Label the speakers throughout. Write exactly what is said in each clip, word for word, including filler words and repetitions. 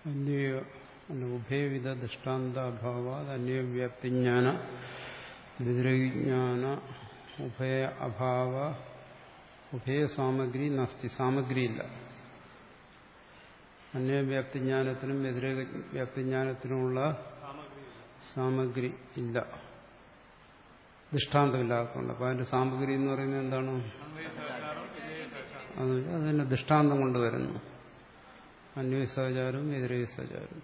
Speaker 1: അന്വയ ഉഭയവിധ ദൃഷ്ടാന്താഭാവാത് അന്വയവ്യാപ്തിജ്ഞാന വ്യതിരേകജ്ഞാന ഉഭയ അഭാവ ഉഭയ സാമഗ്രി നാസ്തി, സാമഗ്രിയില്ല. അന്വയവ്യാപ്തിജ്ഞാനത്തിനും വ്യതിരേക വ്യാപ്തിജ്ഞാനത്തിനുമുള്ള സാമഗ്രി ഇല്ല, ദൃഷ്ടാന്തമില്ലാത്തതുകൊണ്ട്. അപ്പോൾ അതിന്റെ സാമഗ്രി എന്ന് പറയുന്നത് എന്താണ്? അത് അതിന്റെ ദൃഷ്ടാന്തം കൊണ്ടുവരുന്നു. അന്വയ സഹചാരവും വ്യതിരേക സഹചാരവും.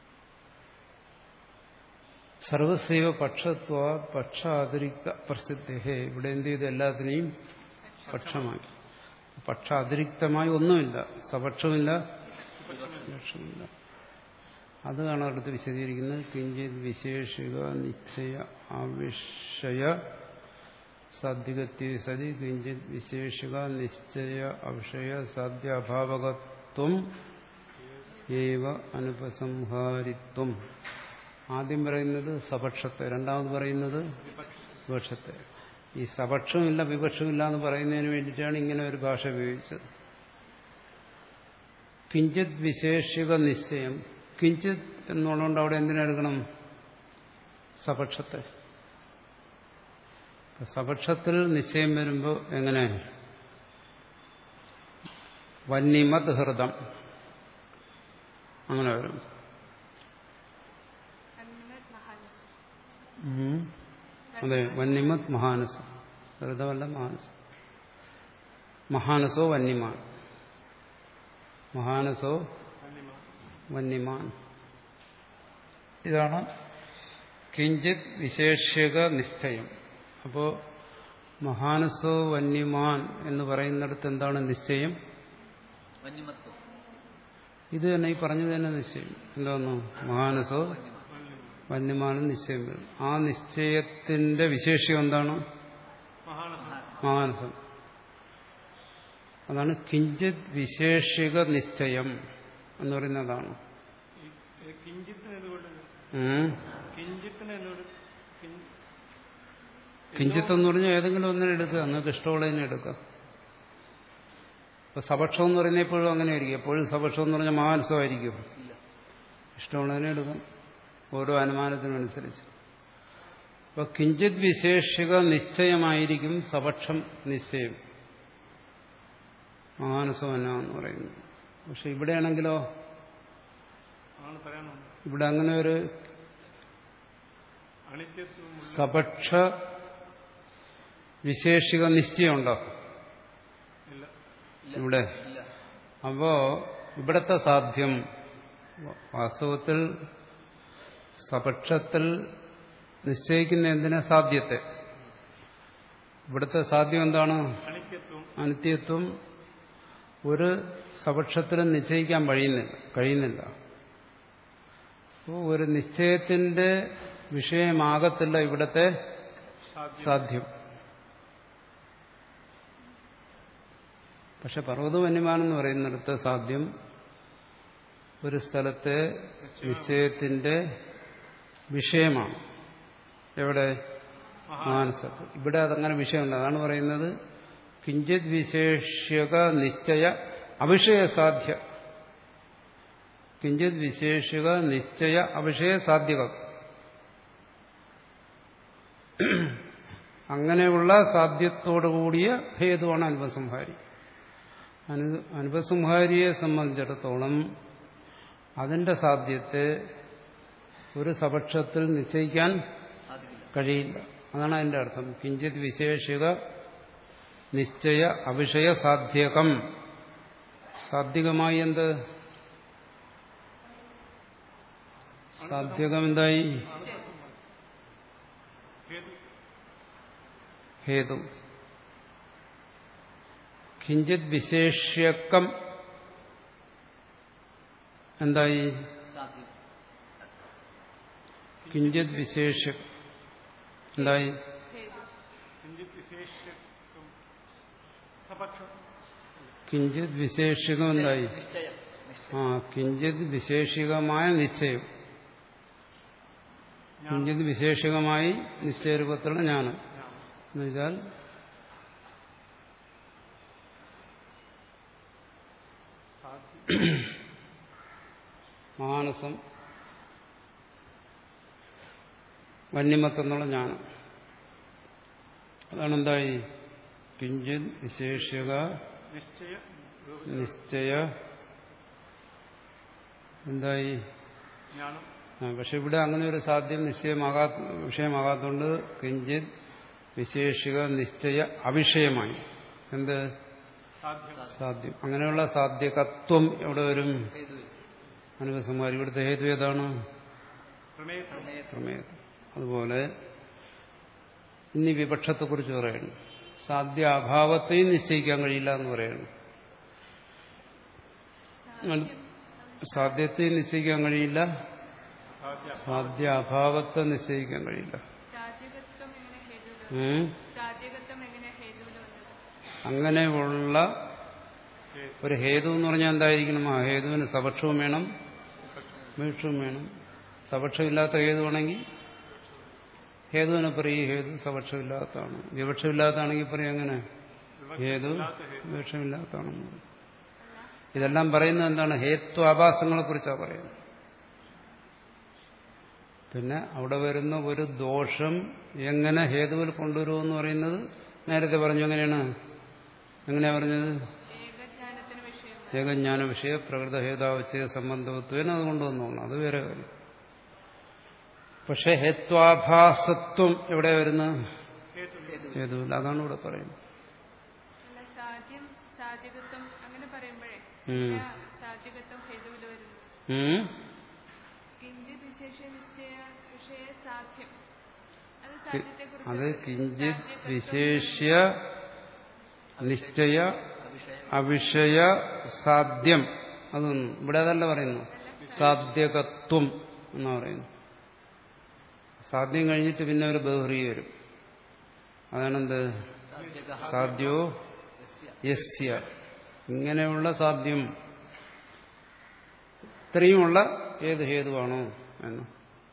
Speaker 1: സർവസൈവ പക്ഷത്വ പക്ഷ അതിരിക്ത പ്രസിദ്ധേ. ഇവിടെ എന്ത് ചെയ്ത് എല്ലാത്തിനെയും പക്ഷമാക്കി. പക്ഷ അതിരിക്തമായി ഒന്നുമില്ല, സപക്ഷമില്ല, വിപക്ഷമില്ല. അതാണ് അടുത്ത് വിശദീകരിക്കുന്നത്. കിഞ്ചിത് വിശേഷിക നിശ്ചയ ആവിഷയ സാധ്യകത്വ സതി കിഞ്ചിത് വിശേഷിക നിശ്ചയ അവിഷയ സാധ്യ അഭാവകത്വം ഏവ അനുപസംഹാരിത്വം. ആദ്യം പറയുന്നത് സപക്ഷത്തെ, രണ്ടാമത് പറയുന്നത് വിപക്ഷത്തെ. ഈ സപക്ഷമില്ല വിപക്ഷമില്ല എന്ന് പറയുന്നതിന് വേണ്ടിയിട്ടാണ് ഇങ്ങനെ ഒരു ഭാഷ ഉപയോഗിച്ചത്. കിഞ്ചിത് വിശേഷിക നിശ്ചയം. കിഞ്ചിത് എന്നുള്ളതുകൊണ്ട് അവിടെ എന്തിനെടുക്കണം? സപക്ഷത്തെ. സപക്ഷത്തിൽ നിശ്ചയം വരുമ്പോൾ എങ്ങനെ? വന്യമത് ഹൃദം അങ്ങനെ വരും. അതെ, വന്യമത് മഹാനസ. ഹൃദമല്ല മഹാനസ. മഹാനസോ വന്യമാൻ, മഹാനസോ വന്യമാൻ. ഇതാണ് കിഞ്ചിത് വിശേഷിക നിശ്ചയം. അപ്പോ മഹാനസോ വന്യമാൻ എന്ന് പറയുന്നിടത്ത് എന്താണ് നിശ്ചയം? ഇത് തന്നെ, ഈ പറഞ്ഞത് തന്നെ നിശ്ചയം. എന്താണെന്നോ? മഹാനസോ വന്യമാനും നിശ്ചയം വരും. ആ നിശ്ചയത്തിന്റെ വിശേഷം എന്താണ്? മഹാനസം. അതാണ് കിഞ്ചിത് വിശേഷിക നിശ്ചയം എന്ന് പറയുന്നതാണ്. കിഞ്ചിത്ത് എന്ന് പറഞ്ഞാൽ ഏതെങ്കിലും ഒന്നിനെ എടുക്കുക, നിങ്ങൾക്ക് ഇഷ്ടമുള്ളതിനെ എടുക്കുക. ഇപ്പൊ സപക്ഷം എന്ന് പറയുന്നത് എപ്പോഴും അങ്ങനെ ആയിരിക്കും. എപ്പോഴും സപക്ഷം എന്ന് പറഞ്ഞാൽ മഹാനസമായിരിക്കും. ഇഷ്ടമുള്ളതിനെ എടുക്കാം, ഓരോ അനുമാനത്തിനനുസരിച്ച്. അപ്പൊ കിഞ്ചിത് വിശേഷിക നിശ്ചയമായിരിക്കും സപക്ഷം നിശ്ചയം, മഹാനസമല്ല എന്ന് പറയുന്നത്. പക്ഷെ ഇവിടെയാണെങ്കിലോ, ഇവിടെ അങ്ങനെ ഒരു സപക്ഷ വിശേഷിക നിശ്ചയമുണ്ടോ? ഇവിടെ. അപ്പോ ഇവിടത്തെ സാധ്യം വാസ്തവത്തിൽ സപക്ഷത്തിൽ നിശ്ചയിക്കുന്ന എന്തിനാ? സാധ്യത്തെ. ഇവിടുത്തെ സാധ്യം എന്താണ്? അനിത്യത്വം. ഒരു സപക്ഷത്തിലും നിശ്ചയിക്കാൻ കഴിയുന്നില്ല കഴിയുന്നില്ല അപ്പോൾ ഒരു നിശ്ചയത്തിന്റെ വിഷയമാകത്തില്ല ഇവിടത്തെ സാധ്യം. പക്ഷെ പർവ്വത വന്യമാനെന്ന് പറയുന്നിടത്ത് സാധ്യം ഒരു സ്ഥലത്തെ നിശ്ചയത്തിന്റെ വിഷയമാണ്. എവിടെ? മാനസത്തിൽ. ഇവിടെ അതങ്ങനെ വിഷയമല്ല. അതാണ് പറയുന്നത് കിഞ്ചിത് വിശേഷിക നിശ്ചയ അവിഷയസാധ്യ. കിഞ്ചിത് വിശേഷിക നിശ്ചയ അവിഷയസാധ്യകം. അങ്ങനെയുള്ള സാധ്യത്തോടുകൂടിയ ഹേതുവാണ് അനുപസംഹാരി. അനു അനുപസംഹാരിയെ സംബന്ധിച്ചിടത്തോളം അതിന്റെ സാധ്യത്തെ ഒരു സപക്ഷത്തിൽ നിശ്ചയിക്കാൻ കഴിയില്ല. അതാണ് അതിന്റെ അർത്ഥം. കിഞ്ചിത് വിശേഷിക നിശ്ചയ അവിഷയ സാധ്യകം. സാധ്യകമായി എന്ത്? സാധ്യകം എന്തായി? ഹേതു. കിഞ്ചിത് വിശേഷ്യക്കം എന്തായി? കിഞ്ചിത് വിശേഷ്യം എന്തായി? കിഞ്ചിത് വിശേഷികം എന്തായി? ആ കിഞ്ചിത് വിശേഷികമായ നിശ്ചയം. കിഞ്ചിത് വിശേഷികമായി നിശ്ചയരൂപത്തിലുള്ള ജ്ഞാനം എന്നുവെച്ചാൽ മാനസം വന്യമത്തെന്നുള്ള ജ്ഞാനം. അതാണ് എന്തായി കിഞ്ചിത് വിശേഷ്യക നിശ്ചയ എന്തായി. പക്ഷെ ഇവിടെ അങ്ങനെ ഒരു സാധ്യം നിശ്ചയമാകാ വിഷയമാകാത്തതുകൊണ്ട് കിഞ്ചിത് വിശേഷിക നിശ്ചയ അവിഷയമായി. എന്ത് സാധ്യം? അങ്ങനെയുള്ള സാധ്യകത്വം എവിടെ വരും? അനുപസംഹാരി. ഇവിടുത്തെ ഹേതു ഏതാണ്? പ്രമേയം. അതുപോലെ ഇനി വിപക്ഷത്തെക്കുറിച്ച് പറയുന്നു. സാധ്യ അഭാവത്തെയും നിശ്ചയിക്കാൻ കഴിയില്ല എന്ന് പറയുന്നു. സാധ്യത്തെയും നിശ്ചയിക്കാൻ കഴിയില്ല, സാധ്യ അഭാവത്തെ നിശ്ചയിക്കാൻ കഴിയില്ല. അങ്ങനെയുള്ള ഒരു ഹേതു എന്ന് പറഞ്ഞാൽ എന്തായിരിക്കണം? ആ ഹേതുവിന് സപക്ഷവും വേണം, വിപക്ഷവും വേണം. സപക്ഷമില്ലാത്ത ഹേതുവാണെങ്കിൽ ഹേതുവിനെ പറയും ഈ ഹേതു സപക്ഷമില്ലാത്തതാണ്. വിപക്ഷമില്ലാത്തതാണെങ്കിൽ പറയും എങ്ങനെ? ഹേതു വിപക്ഷമില്ലാത്തതാണെന്ന്. ഇതെല്ലാം പറയുന്നത് എന്താണ്? ഹേത്വാഭാസങ്ങളെ കുറിച്ചാണ് പറയുന്നത്. പിന്നെ അവിടെ വരുന്ന ഒരു ദോഷം എങ്ങനെ ഹേതുവിൽ കൊണ്ടുവരുമെന്ന് പറയുന്നത് നേരത്തെ പറഞ്ഞു. എങ്ങനെയാണ്? എങ്ങനെയാ പറഞ്ഞത്? ഏകജ്ഞാന വിഷയ പ്രകൃത ഹേതാവച്ഛേദ സംബന്ധത്വേന അത് കൊണ്ടുവന്നോളണം. അത് വേറെ കാര്യം. പക്ഷെ ഹേത്വാഭാസത്വം എവിടെ വരുന്നത്? ഹേതുവിൽ. അതാണ് ഇവിടെ പറയുന്നത്. അത് കിഞ്ചിത് വിശേഷ്യ നിശ്ചയ അവിഷയ സാധ്യം. അതൊന്നും ഇവിടെ അതല്ല പറയുന്നു. സാധ്യകത്വം എന്നാ പറയുന്നു. സാധ്യം കഴിഞ്ഞിട്ട് പിന്നെ ഒരു ബഹുറി വരും. അതാണെന്ത്? സാധ്യോ യസ്യ. ഇങ്ങനെയുള്ള സാധ്യം ഇത്രയുമുള്ള ഏത് ഹേതുവാണോ എന്ന്.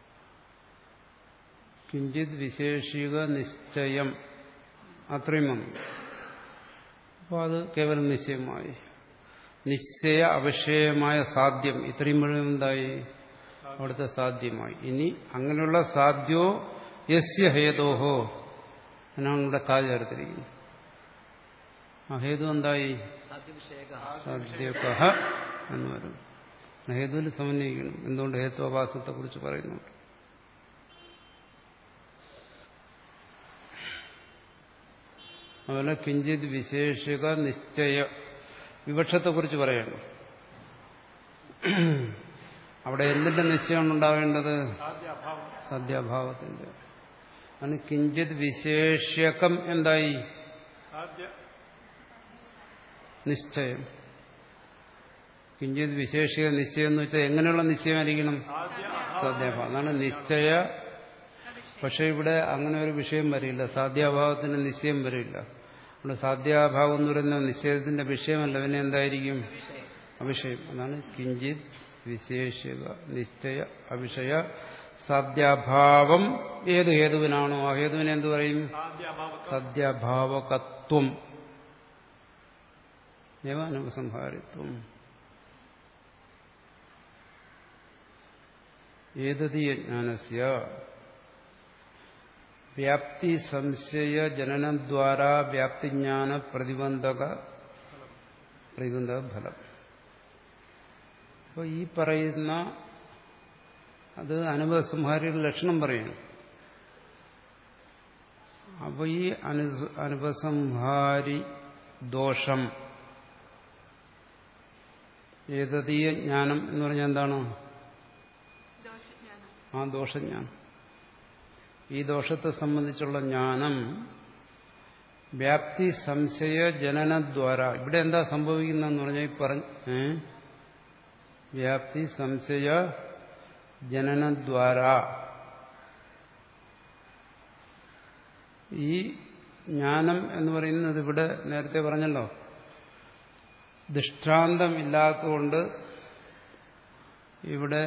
Speaker 1: കിഞ്ചിത് വിശേഷിക നിശ്ചയം അത്രയും വന്നു. അപ്പോൾ അത് കേവലം നിശ്ചയമായി. നിശ്ചയ അവിഷയമായ സാധ്യം ഇത്രയും മുഴുവൻ എന്തായി? അവിടുത്തെ സാധ്യമായി. ഇനി അങ്ങനെയുള്ള സാധ്യോ യസ്യ ഹേതോഹോ എന്നാണ് ഇവിടെ കാ ചേർത്തിരിക്കുന്നത്. ആ ഹേതു എന്തായി? സാധ്യകഃ എന്ന് വരും. ഹേതുവിൽ സമന്വയിക്കണം. എന്തുകൊണ്ട്? ഹേത്വാഭാസത്തെ കുറിച്ച് പറയുന്നുണ്ട്. അതുപോലെ കിഞ്ചിത് വിശേഷിക നിശ്ചയ വിവക്ഷത്തെക്കുറിച്ച് പറയണം. അവിടെ എന്തിന്റെ നിശ്ചയമാണ് ഉണ്ടാവേണ്ടത്? സാധ്യാഭാവത്തിന്റെ. അതിന് കിഞ്ചിത് വിശേഷ്യകം എന്തായി? നിശ്ചയം. കിഞ്ചിത് വിശേഷിക നിശ്ചയം എന്ന് വെച്ചാൽ എങ്ങനെയുള്ള നിശ്ചയമായിരിക്കണം? സാധ്യാഭാവം. അതാണ് നിശ്ചയ. പക്ഷെ ഇവിടെ അങ്ങനെ ഒരു വിഷയം വരില്ല. സാധ്യാഭാവത്തിന് നിശ്ചയം വരില്ല. അവിടെ സാധ്യാഭാവം എന്ന് പറയുന്ന നിശ്ചയത്തിന്റെ വിഷയമല്ല. പിന്നെ എന്തായിരിക്കും? അവിഷയം. അതാണ് കിഞ്ചിത് വിശേഷിക നിശ്ചയ അവിഷയ സാധ്യാഭാവം. ഏത് ഹേതുവിനാണോ ആ ഹേതുവിനെ എന്ത് പറയും? സാധ്യാഭാവകത്വം. അനുപസംഹാരിത്വം. ഏതദീയജ്ഞാനസ്യ വ്യാപ്തി സംശയ ജനനദ്വാരാ വ്യാപ്തിജ്ഞാന പ്രതിബന്ധക പ്രതിബന്ധക ഫലം. അപ്പോൾ ഈ പറയുന്ന അത് അനുപസംഹാരിയുടെ ലക്ഷണം പറയുന്നു. അപ്പോൾ ഈ അനു അനുപസംഹാരി ദോഷം ഏതദീയ ജ്ഞാനം എന്ന് പറഞ്ഞാൽ എന്താണ്? ആ ദോഷജ്ഞാനം. ഈ ദോഷത്തെ സംബന്ധിച്ചുള്ള ജ്ഞാനം വ്യാപ്തി സംശയ ജനനദ്വാര. ഇവിടെ എന്താ സംഭവിക്കുന്നതെന്ന് പറഞ്ഞാൽ ഈ പറഞ്ഞ വ്യാപ്തി സംശയ ജനനദ്വാര ഈ ജ്ഞാനം എന്ന് പറയുന്നത് ഇവിടെ നേരത്തെ പറഞ്ഞല്ലോ, ദൃഷ്ടാന്തം ഇല്ലാത്തതുകൊണ്ട് ഇവിടെ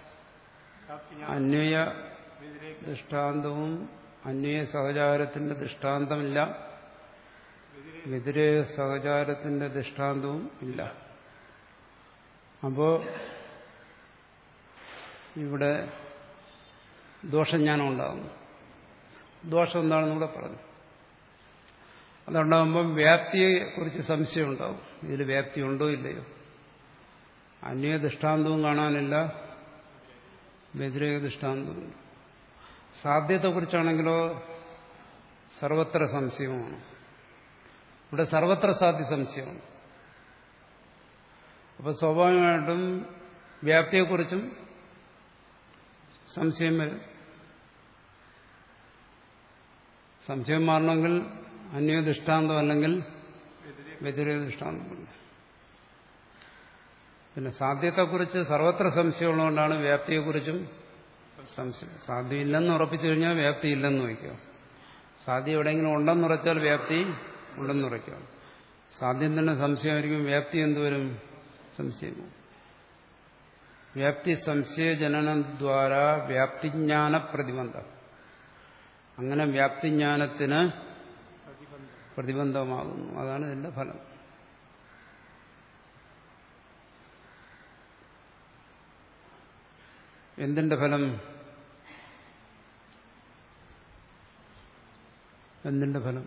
Speaker 1: അന്വയ ദൃഷ്ടാന്തവും അന്വയ സഹചാരത്തിന്റെ ദൃഷ്ടാന്തമില്ല, വ്യതിരേക സഹചാരത്തിന്റെ ദൃഷ്ടാന്തവും ഇല്ല. അപ്പോ ഇവിടെ ദോഷജ്ഞാനം ഉണ്ടാകുന്നു. ദോഷം എന്താണെന്ന് കൂടെ പറഞ്ഞു. അതുണ്ടാകുമ്പം വ്യാപ്തിയെക്കുറിച്ച് സംശയം ഉണ്ടാവും. ഇതിൽ വ്യാപ്തി ഉണ്ടോ ഇല്ലയോ? അന്വയ ദൃഷ്ടാന്തവും കാണാനില്ല, വ്യതിരേക ദൃഷ്ടാന്തവും. സാധ്യതയെക്കുറിച്ചാണെങ്കിലോ സർവത്ര സംശയമാണ്. ഇവിടെ സർവത്ര സാധ്യ സംശയമാണ്. അപ്പോൾ സ്വാഭാവികമായിട്ടും വ്യാപ്തിയെക്കുറിച്ചും സംശയം വരും. സംശയം മാറണമെങ്കിൽ അന്വയ ദൃഷ്ടാന്തം അല്ലെങ്കിൽ വ്യതിരേക ദൃഷ്ടാന്തമുണ്ട്. പിന്നെ സാധ്യത്തെക്കുറിച്ച് സർവത്ര സംശയമുള്ളതുകൊണ്ടാണ് വ്യാപ്തിയെക്കുറിച്ചും സംശയം. സാധ്യമില്ലെന്ന് ഉറപ്പിച്ചു കഴിഞ്ഞാൽ വ്യാപ്തി ഇല്ലെന്ന് വയ്ക്കുക. സാധ്യം എവിടെയെങ്കിലും ഉണ്ടെന്നുറച്ചാൽ വ്യാപ്തി ഉണ്ടെന്നുറയ്ക്കുക. സാധ്യം തന്നെ സംശയമായിരിക്കും, വ്യാപ്തി എന്തുവരും? സംശയം. വ്യാപ്തി സംശയജനനദ്വാര വ്യാപ്തിജ്ഞാന പ്രതിബന്ധം. അങ്ങനെ വ്യാപ്തിജ്ഞാനത്തിന് പ്രതിബന്ധമാകുന്നു. അതാണ് ഇതിന്റെ ഫലം. എന്തിന്റെ ഫലം? എന്തിന്റെ ഫലം?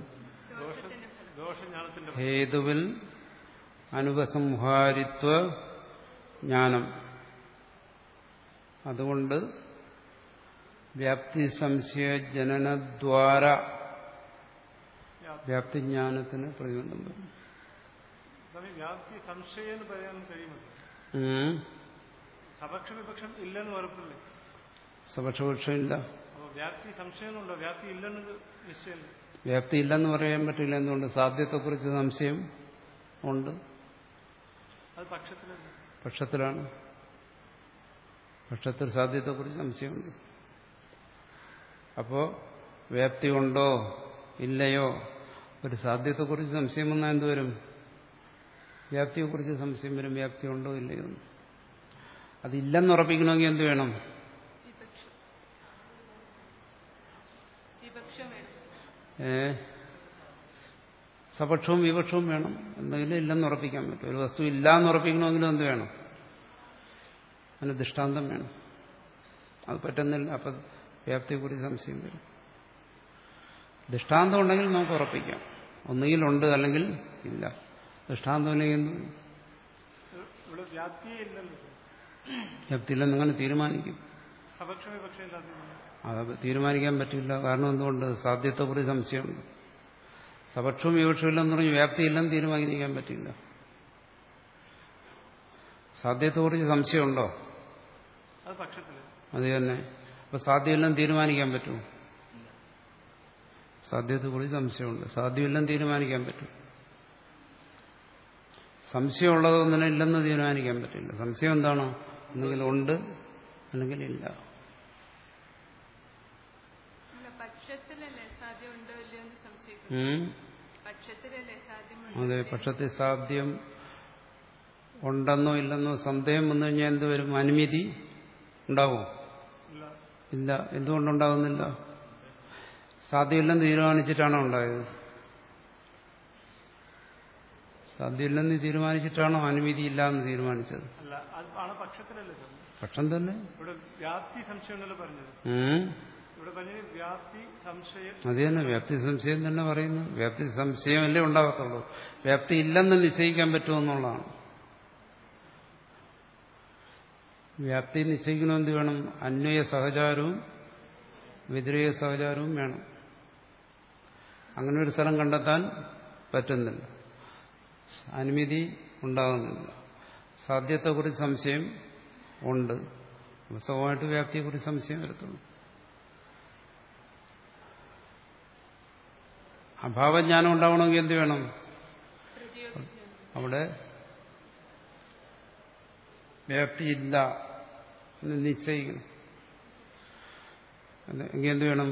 Speaker 1: ഹേതുവിൽ അനുപസംഹാരിത്വ ജ്ഞാനം. അതുകൊണ്ട് വ്യാപ്തി സംശയ ജനനദ്വാര വ്യാപ്തിജ്ഞാനത്തിന് പ്രതിബന്ധം വരും.
Speaker 2: വ്യാപ്തി സംശയം എന്ന് പറയാൻ കഴിയുമോ? സപക്ഷ വിപക്ഷം ഇല്ലെന്ന് ഉറപ്പില്ലേ?
Speaker 1: സപക്ഷപക്ഷം ഇല്ല.
Speaker 2: വ്യാപ്തി സംശയമുണ്ടോ? വ്യാപ്തി ഇല്ലെന്ന് നിശ്ചയമില്ല.
Speaker 1: വ്യാപ്തി ഇല്ലെന്ന് പറയാൻ പറ്റില്ല. എന്തുകൊണ്ട്? സാധ്യത്തെക്കുറിച്ച് സംശയം ഉണ്ട്.
Speaker 2: അത് പക്ഷത്തിലല്ല.
Speaker 1: പക്ഷത്തിലാണ്. പക്ഷത്തിൽ സാധ്യത്തെക്കുറിച്ച് സംശയമുണ്ട്. അപ്പോ വ്യാപ്തി ഉണ്ടോ ഇല്ലയോ? ഒരു സാധ്യത്തെക്കുറിച്ച് സംശയം വന്നാൽ എന്തുവരും? വ്യാപ്തിയെക്കുറിച്ച് സംശയം വരും. വ്യാപ്തി ഉണ്ടോ ഇല്ലയോ? അതില്ലെന്ന് ഉറപ്പിക്കണമെങ്കിൽ എന്ത് വേണം? ഏ സപക്ഷവും വിപക്ഷവും വേണം. എന്തെങ്കിലും ഇല്ലെന്ന് ഉറപ്പിക്കാൻ പറ്റും. ഒരു വസ്തു ഇല്ലാന്ന് ഉറപ്പിക്കണമെങ്കിലും എന്ത് വേണം? അതിന് ദൃഷ്ടാന്തം വേണം. അത് പറ്റുന്നില്ല. അപ്പം വ്യാപ്തിയെക്കുറിച്ച് സംശയം വരും. ദൃഷ്ടാന്തം ഉണ്ടെങ്കിൽ നമുക്ക് ഉറപ്പിക്കാം. ഒന്നുകിൽ ഉണ്ട് അല്ലെങ്കിൽ ഇല്ല. ദൃഷ്ടാന്തം ഇല്ലെങ്കിൽ വ്യാപ്തിയില്ലെന്ന് അങ്ങനെ തീരുമാനിക്കും. അത് തീരുമാനിക്കാൻ പറ്റില്ല. കാരണം എന്തുകൊണ്ട്? സാധ്യത്തെക്കുറിച്ച് സംശയമുണ്ട്. സപക്ഷവും വിപക്ഷവും ഇല്ലെന്ന് പറഞ്ഞ് വ്യാപ്തിയില്ലെന്ന് തീരുമാനിക്കാൻ പറ്റില്ല. സാധ്യത്തെക്കുറിച്ച് സംശയമുണ്ടോ? അത് തന്നെ. അപ്പൊ സാധ്യമില്ലെന്ന് തീരുമാനിക്കാൻ പറ്റുമോ? സാധ്യത്തെക്കുറിച്ച് സംശയമുണ്ട്. സാധ്യമില്ലെന്ന് തീരുമാനിക്കാൻ പറ്റും. സംശയമുള്ളതൊന്നും ഇല്ലെന്ന് തീരുമാനിക്കാൻ പറ്റില്ല. സംശയം എന്താണോ? ഒന്നുകിൽ ഉണ്ട് അല്ലെങ്കിൽ ഇല്ല. അതെ, പക്ഷത്തിൽ സാധ്യം ഉണ്ടെന്നോ ഇല്ലെന്നോ സന്ദേഹം വന്നു കഴിഞ്ഞാൽ എന്തുവരും? അനുമതി ഉണ്ടാവും? ഇല്ല. എന്തുകൊണ്ടുണ്ടാകുന്നില്ല? സാധ്യമില്ലെന്ന് തീരുമാനിച്ചിട്ടാണോ ഉണ്ടായത്? സാധ്യമില്ലെന്ന് തീരുമാനിച്ചിട്ടാണോ അനുമതി ഇല്ല എന്ന് തീരുമാനിച്ചത്? പക്ഷം തന്നെ. അത് തന്നെ വ്യാപ്തി സംശയം തന്നെ പറയുന്നു. വ്യാപ്തി സംശയമല്ലേ ഉണ്ടാകത്തുള്ളൂ. വ്യാപ്തി ഇല്ലെന്ന് നിശ്ചയിക്കാൻ പറ്റുമെന്നുള്ളതാണ്. വ്യാപ്തി നിശ്ചയിക്കണമെന്ത് വേണം? അന്വയ സഹചാരവും വ്യതിരേക സഹചാരവും വേണം. അങ്ങനെ ഒരു സ്ഥലം കണ്ടെത്താൻ പറ്റുന്നില്ല. അനുമതി ഉണ്ടാകുന്നില്ല. സാധ്യത്തെക്കുറിച്ച് സംശയം ഉണ്ട്. സ്വഭാവമായിട്ട് വ്യാപ്തിയെക്കുറിച്ച് സംശയം വരത്തുള്ളൂ. അഭാവജ്ഞാനം ഉണ്ടാവണമെങ്കിൽ എന്ത് വേണം? അവിടെ വ്യാപ്തിയില്ല എന്ന് നിശ്ചയിക്കണം. എങ്കിൽ എന്ത് വേണം?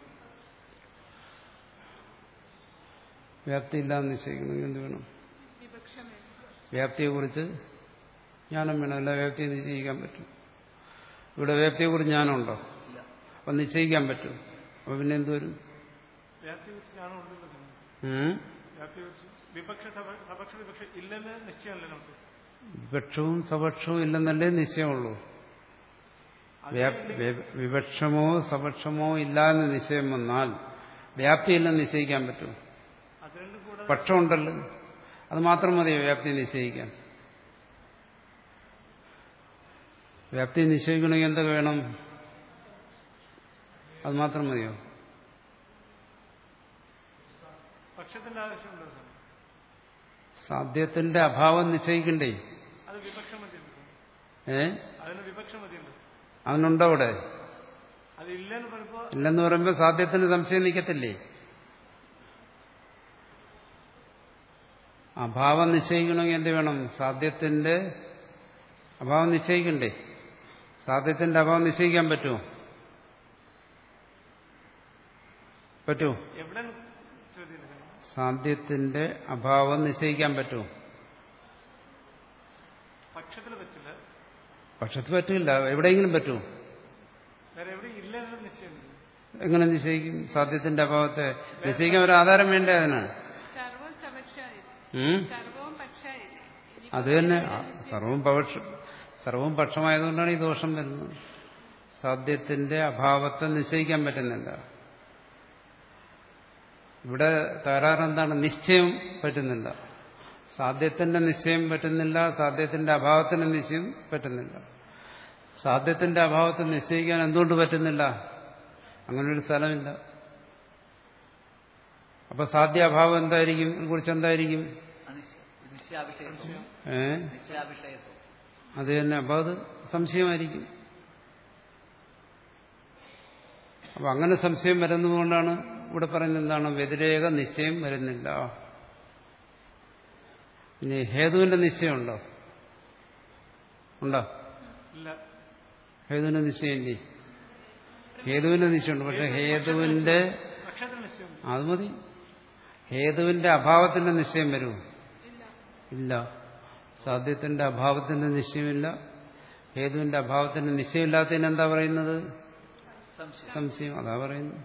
Speaker 1: വ്യാപ്തിയില്ല എന്ന് നിശ്ചയിക്കണമെങ്കിൽ എന്ത് വേണം? വ്യാപ്തിയെക്കുറിച്ച് ജ്ഞാനം വേണം. അല്ല വ്യാപ്തിയെ നിശ്ചയിക്കാൻ പറ്റും. ഇവിടെ വ്യാപ്തിയെക്കുറിച്ച് ജ്ഞാനമുണ്ടോ? അപ്പം നിശ്ചയിക്കാൻ പറ്റും. അപ്പൊ പിന്നെ എന്തുവരും? വിപക്ഷവും സപക്ഷവും ഇല്ലെന്നല്ലേ നിശ്ചയമുള്ളൂ. വിവക്ഷമോ സപക്ഷമോ ഇല്ലാന്ന് നിശ്ചയം വന്നാൽ വ്യാപ്തിയില്ലെന്ന് നിശ്ചയിക്കാൻ പറ്റും.
Speaker 2: അത് രണ്ടും കൂടെ
Speaker 1: പക്ഷമുണ്ടല്ലോ, അത് മാത്രം മതിയോ വ്യാപ്തി നിശ്ചയിക്കാൻ? വ്യാപ്തി നിശ്ചയിക്കണമെങ്കിൽ എന്തൊക്കെ വേണം? അത് മാത്രം മതിയോ?
Speaker 2: പക്ഷത്തിന്റെ ആവശ്യമുണ്ടോ സാർ?
Speaker 1: സാധ്യത്തിന്റെ അഭാവം നിശ്ചയിക്കണ്ടേ?
Speaker 2: അത് വിപക്ഷം മതിയുണ്ട്.
Speaker 1: ഏ
Speaker 2: അതിന് വിപക്ഷം മതിയുണ്ട്.
Speaker 1: അതിനുണ്ടോ അവിടെ?
Speaker 2: അത് ഇല്ലെന്ന് പറയുമ്പോ
Speaker 1: ഇല്ലെന്ന് പറയുമ്പോൾ സാധ്യത്തിന് സംശയം നിൽക്കത്തില്ലേ? അഭാവം നിശ്ചയിക്കണമെങ്കിൽ എന്ത് വേണം? സാധ്യത്തിന്റെ അഭാവം നിശ്ചയിക്കണ്ടേ? സാധ്യത്തിന്റെ അഭാവം നിശ്ചയിക്കാൻ പറ്റുമോ? പറ്റുമോ?
Speaker 2: എവിടെ ചോദ്യം?
Speaker 1: സാധ്യത്തിന്റെ അഭാവം നിശ്ചയിക്കാൻ പറ്റുമോ?
Speaker 2: പക്ഷത്തിൽ പറ്റില്ല.
Speaker 1: പക്ഷത്ത് പറ്റില്ല. എവിടെയെങ്കിലും പറ്റുമോ?
Speaker 2: വേറെ എവിടെ ഇല്ലെന്ന് നിശ്ചയം.
Speaker 1: എങ്ങനെ നിശ്ചയിക്കും? സാധ്യത്തിന്റെ അഭാവത്തെ നിശ്ചയിക്കാൻ ഒരു ആധാരം വേണ്ടേ അതിന്? ഉം? അത് തന്നെ. സർവവും പക്ഷ സർവവും പക്ഷമായതുകൊണ്ടാണ് ഈ ദോഷം വരുന്നത്. സാധ്യത്തിന്റെ അഭാവത്തെ നിശ്ചയിക്കാൻ പറ്റുന്നില്ല. ഇവിടെ തകരാറെന്താണ്? നിശ്ചയം പറ്റുന്നില്ല. സാധ്യത്തിന്റെ നിശ്ചയം പറ്റുന്നില്ല, സാധ്യത്തിന്റെ അഭാവത്തിന്റെ നിശ്ചയം പറ്റുന്നില്ല. സാധ്യത്തിന്റെ അഭാവത്തെ നിശ്ചയിക്കാൻ എന്തുകൊണ്ട് പറ്റുന്നില്ല? അങ്ങനൊരു സ്ഥലമില്ല. അപ്പൊ സാധ്യാഭാവം എന്തായിരിക്കും? കുറിച്ച് എന്തായിരിക്കും? ഏ അത് തന്നെ. അപ്പൊ അത് സംശയമായിരിക്കും. അപ്പൊ അങ്ങനെ സംശയം വരുന്നതുകൊണ്ടാണ് ഇവിടെ പറയുന്നത് എന്താണ്? വ്യതിരേക നിശ്ചയം വരുന്നില്ല. ഇനി ഹേതുവിന്റെ നിശ്ചയമുണ്ടോ? ഉണ്ടോ? ഹേതുവിന്റെ നിശ്ചയമില്ലേ? ഹേതുവിന്റെ നിശ്ചയമുണ്ട്. പക്ഷെ ഹേതുവിന്റെ അത് മതി. ഹേതുവിന്റെ അഭാവത്തിന്റെ നിശ്ചയം വരുമോ? ഇല്ല. സാധ്യത്തിന്റെ അഭാവത്തിന്റെ നിശ്ചയമില്ല. ഹേതുവിന്റെ അഭാവത്തിന്റെ നിശ്ചയമില്ലാത്തതിന് എന്താ പറയുന്നത്? സംശയം. അതാ പറയുന്നത്.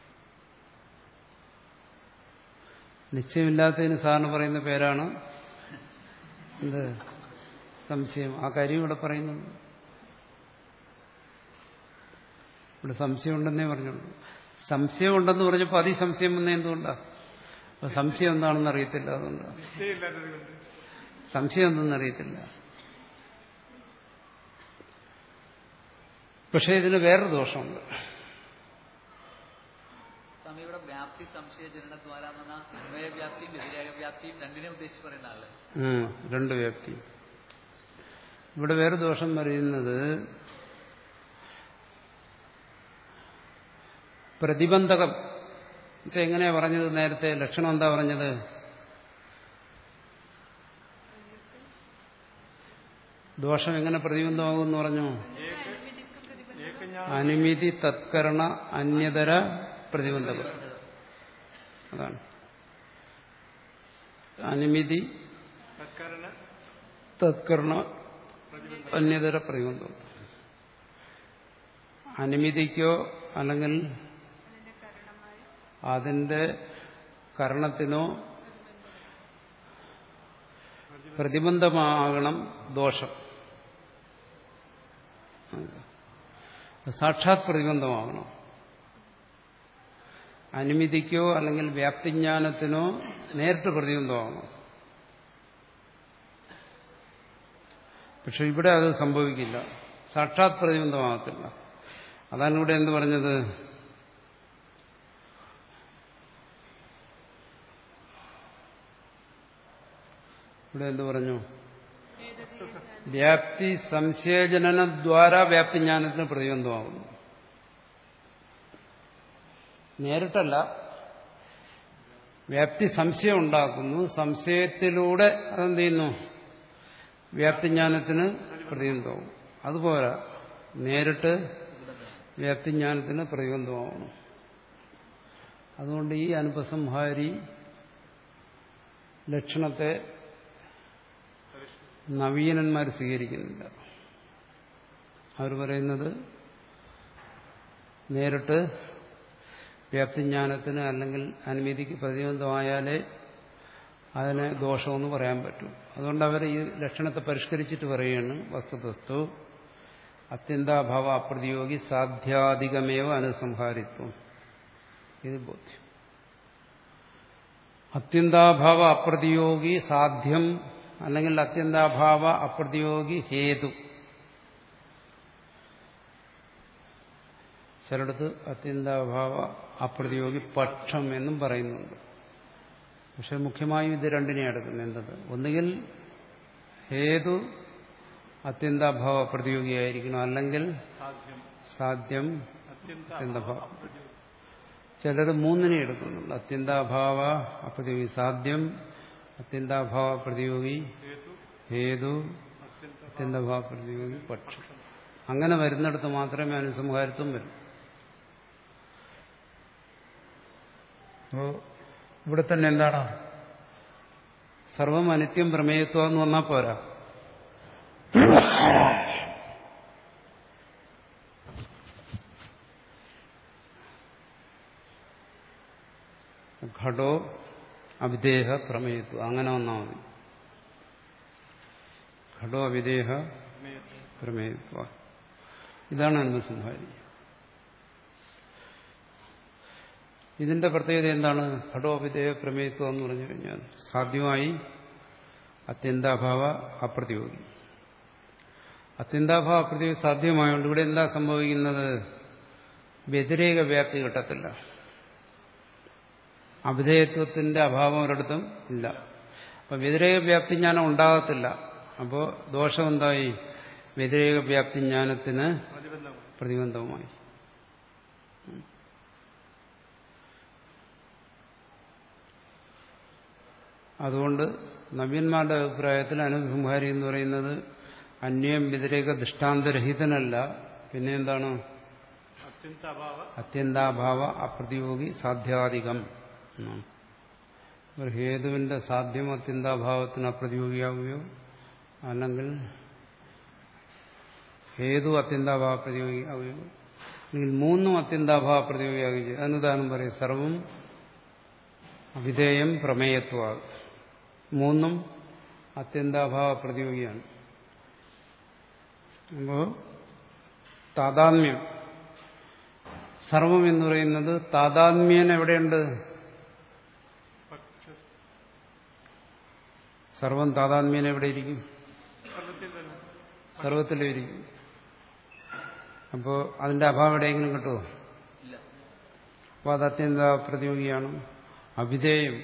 Speaker 1: നിശ്ചയമില്ലാത്തതിന് സാറിന് പറയുന്ന പേരാണ് എന്ത്? സംശയം. ആ കാര്യം ഇവിടെ പറയുന്നു. ഇവിടെ സംശയമുണ്ടെന്നേ പറഞ്ഞുള്ളൂ. സംശയമുണ്ടെന്ന് പറഞ്ഞപ്പോൾ അതിസംശയം വന്ന എന്തുകൊണ്ടാണ്? അപ്പൊ സംശയം എന്താണെന്ന് അറിയത്തില്ല. അതുകൊണ്ടാണ്. സംശയം എന്തെന്ന് അറിയത്തില്ല. പക്ഷെ ഇതിന് വേറൊരു ദോഷമുണ്ട്.
Speaker 3: ഇവിടെ വ്യാപ്തി സംശയ ജനനദ്വാര വ്യാപ്തിയും വ്യതിരേക വ്യാപ്തിയും രണ്ടിനെ ഉദ്ദേശിച്ച് പറയുന്ന ആള്
Speaker 1: രണ്ട് വ്യാപ്തി. ഇവിടെ വേറെ ദോഷം പറയുന്നത് പ്രതിബന്ധകം. എങ്ങനെയാ പറഞ്ഞത് നേരത്തെ? ലക്ഷണം എന്താ പറഞ്ഞത്? ദോഷം എങ്ങനെ പ്രതിബന്ധമാകുമെന്ന് പറഞ്ഞു? അനുമിതി തത്കരണ അന്യതര പ്രതിബന്ധകം. അതാണ് അനുമിതി തത്കരണ അന്യതര പ്രതിബന്ധം. അനുമിതിക്കോ അല്ലെങ്കിൽ അതിന്റെ കരണത്തിനോ പ്രതിബന്ധമാകണം ദോഷം. സാക്ഷാത് പ്രതിബന്ധമാകണം. അനുമിതിക്കോ അല്ലെങ്കിൽ വ്യാപ്തിജ്ഞാനത്തിനോ നേരിട്ട് പ്രതിബന്ധമാകണം. പക്ഷെ ഇവിടെ അത് സംഭവിക്കില്ല. സാക്ഷാത് പ്രതിബന്ധമാകത്തില്ല. അതാണ് ഇവിടെ എന്ത് പറഞ്ഞത്? ഇവിടെ എന്ത് പറഞ്ഞു? വ്യാപ്തി സംശയജനനദ്വാര വ്യാപ്തിജ്ഞാനത്തിന് പ്രതിബന്ധമാകുന്നു. നേരിട്ടല്ല. വ്യാപ്തി സംശയം ഉണ്ടാക്കുന്നു. സംശയത്തിലൂടെ അതെന്ത് ചെയ്യുന്നു? വ്യാപ്തിജ്ഞാനത്തിന് പ്രതിബന്ധമാകും. അതുപോലെ നേരിട്ട് വ്യാപ്തിജ്ഞാനത്തിന് പ്രതിബന്ധമാകണം. അതുകൊണ്ട് ഈ അനുപസംഹാരി ലക്ഷണത്തെ നവീനന്മാർ സ്വീകരിക്കുന്നില്ല. അവർ പറയുന്നത് നേരിട്ട് വ്യാപ്തിജ്ഞാനത്തിന് അല്ലെങ്കിൽ അനുമതിക്ക് പ്രതിബന്ധമായാലേ അതിന് ദോഷമെന്ന് പറയാൻ പറ്റും. അതുകൊണ്ട് അവർ ഈ ലക്ഷണത്തെ പരിഷ്കരിച്ചിട്ട് പറയുകയാണ് വസ്തുതസ്തു അത്യന്താഭാവ അപ്രതിയോഗി സാധ്യാധികമേവ അനുസംഹാരിത്വം. ഇത് ബോധ്യം. അത്യന്താഭാവ അപ്രതിയോഗി സാധ്യം അല്ലെങ്കിൽ അത്യന്താഭാവ അപ്രതിയോഗി ഹേതു. ചിലടത്ത് അത്യന്താഭാവ അപ്രതിയോഗി പക്ഷം എന്നും പറയുന്നുണ്ട്. പക്ഷെ മുഖ്യമായും ഇത് രണ്ടിനെ എടുക്കുന്നത്. എന്തത്? ഒന്നുകിൽ ഹേതു അത്യന്താഭാവ പ്രതിയോഗിയായിരിക്കണം, അല്ലെങ്കിൽ സാധ്യം അത്യന്താഭാവം. ചിലർ മൂന്നിനെ എടുക്കുന്നുണ്ട്. അത്യന്താഭാവ അപ്രതിയോഗി സാധ്യം, അത്യന്താഭാവ പ്രതിയോഗി ഹേതു, അത്യന്താഭാവ പ്രതിയോഗി പക്ഷം. അങ്ങനെ വരുന്നിടത്ത് മാത്രമേ അനുസംഹാരത്വം വരൂ. അപ്പോ ഇവിടെ തന്നെ എന്താണ്? സർവം അനിത്യം പ്രമേയത്വം എന്ന് വന്നാൽ പോരാ. ഘടോ അവിദേഹ പ്രമേയത്വം അങ്ങനെ വന്നാൽ മതി. ഘടോ അവിദേഹ പ്രമേയത്വം. ഇതാണ് അനുസംഹാരി. ഇതിന്റെ പ്രത്യേകത എന്താണ്? ഘടോപദേഹ പ്രമേയത്വം എന്ന് പറഞ്ഞു കഴിഞ്ഞാൽ സാധ്യമായി അത്യന്താഭാവ അപ്രതിയോഗി. അത്യന്താഭാവ അപ്രതിയോഗി സാധ്യമായതുകൊണ്ട് ഇവിടെ എന്താ സംഭവിക്കുന്നത്? വ്യതിരേക വ്യാപ്തി കിട്ടത്തില്ല. അവിധേയത്വത്തിന്റെ അഭാവം ഒരിടത്തും ഇല്ല. അപ്പൊ വ്യതിരേക വ്യാപ്തി ജ്ഞാനം ഉണ്ടാകത്തില്ല. അപ്പോൾ ദോഷം എന്തായി? വ്യതിരേക വ്യാപ്തി ജ്ഞാനത്തിന് പ്രതിബന്ധവുമായി. അതുകൊണ്ട് നവ്യന്മാരുടെ അഭിപ്രായത്തിൽ അനുസംഹാരി എന്ന് പറയുന്നത് അന്യം വ്യതിരേക ദൃഷ്ടാന്തരഹിതനല്ല. പിന്നെ എന്താണ്? അത്യന്താഭാവ അപ്രതിയോഗി സാധ്യാധികം. ഒരു ഹേതുവിന്റെ സാധ്യം അത്യന്താഭാവത്തിന് അപ്രതിയോഗിയാവുകയോ അല്ലെങ്കിൽ ഹേതു അത്യന്താഭാവ പ്രതിയോഗിയാവുകയോ അല്ലെങ്കിൽ മൂന്നും അത്യന്താഭാവ പ്രതിയോഗിയാവുകയോ. അതിനുദാഹരണം പറയും സർവം അവിധേയം പ്രമേയത്വം. മൂന്നും അത്യന്താഭാവ പ്രതിയോഗിയാണ്. അപ്പോ താതാത്മ്യം സർവം എന്ന് പറയുന്നത് താതാത്മ്യേന എവിടെയുണ്ട്? സർവം താതാത്മ്യേന എവിടെ ഇരിക്കും? സർവത്തിലും ഇരിക്കും. അപ്പോ അതിന്റെ അഭാവം എവിടെയെങ്കിലും കിട്ടുമോ? അപ്പോൾ അത് അത്യന്ത പ്രതിയോഗിയാണ്. അവിധേയം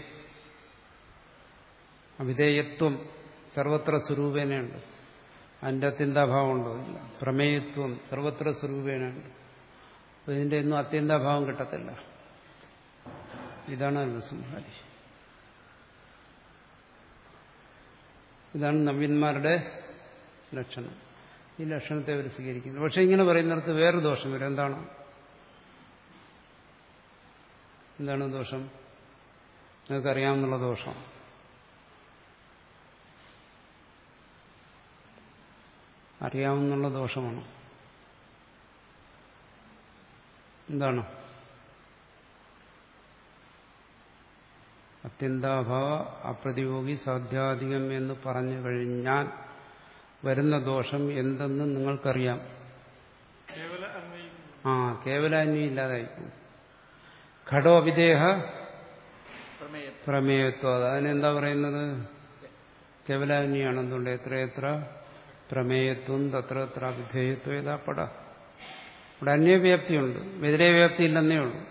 Speaker 1: അവിധേയത്വം സർവത്ര സ്വരൂപേനയുണ്ട്. അതിന്റെ അത്യന്താഭാവം ഉണ്ടോ? ഇല്ല. പ്രമേയത്വം സർവത്ര സ്വരൂപേനയുണ്ട്. അപ്പോൾ ഇതിന്റെ ഒന്നും അത്യന്താഭാവം കിട്ടത്തില്ല. ഇതാണ് അനുസംഹാരി. ഇതാണ് നവ്യന്മാരുടെ ലക്ഷണം. ഈ ലക്ഷണത്തെ അവർ സ്വീകരിക്കുന്നു. പക്ഷെ ഇങ്ങനെ പറയുന്നിടത്ത് വേറെ ദോഷം വരും. എന്താണ് എന്താണ് ദോഷം? നിങ്ങൾക്കറിയാമെന്നുള്ള ദോഷം. അറിയാവുന്നുള്ള ദോഷമാണ്. എന്താണ്? അത്യന്താഭാവ അപ്രതിയോഗി സാധ്യാധികം എന്ന് പറഞ്ഞു കഴിഞ്ഞാൽ വരുന്ന ദോഷം എന്തെന്ന് നിങ്ങൾക്കറിയാം. ആ കേവലാന്യം ഇല്ലാതായിരിക്കും. ഘടോ അവിദേഹ പ്രമേയത്വം. അതിനെന്താ പറയുന്നത്? കേവലാന്യാണ്. എന്തുകൊണ്ട്? എത്രയെത്ര പ്രമേയത്വം തത്ര എത്ര അവിധേയത്വം ഏതാ പട. ഇവിടെ അന്യവ്യാപ്തിയുണ്ട്, വ്യതിരേക വ്യാപ്തി ഇല്ലെന്നേ ഉള്ളൂ.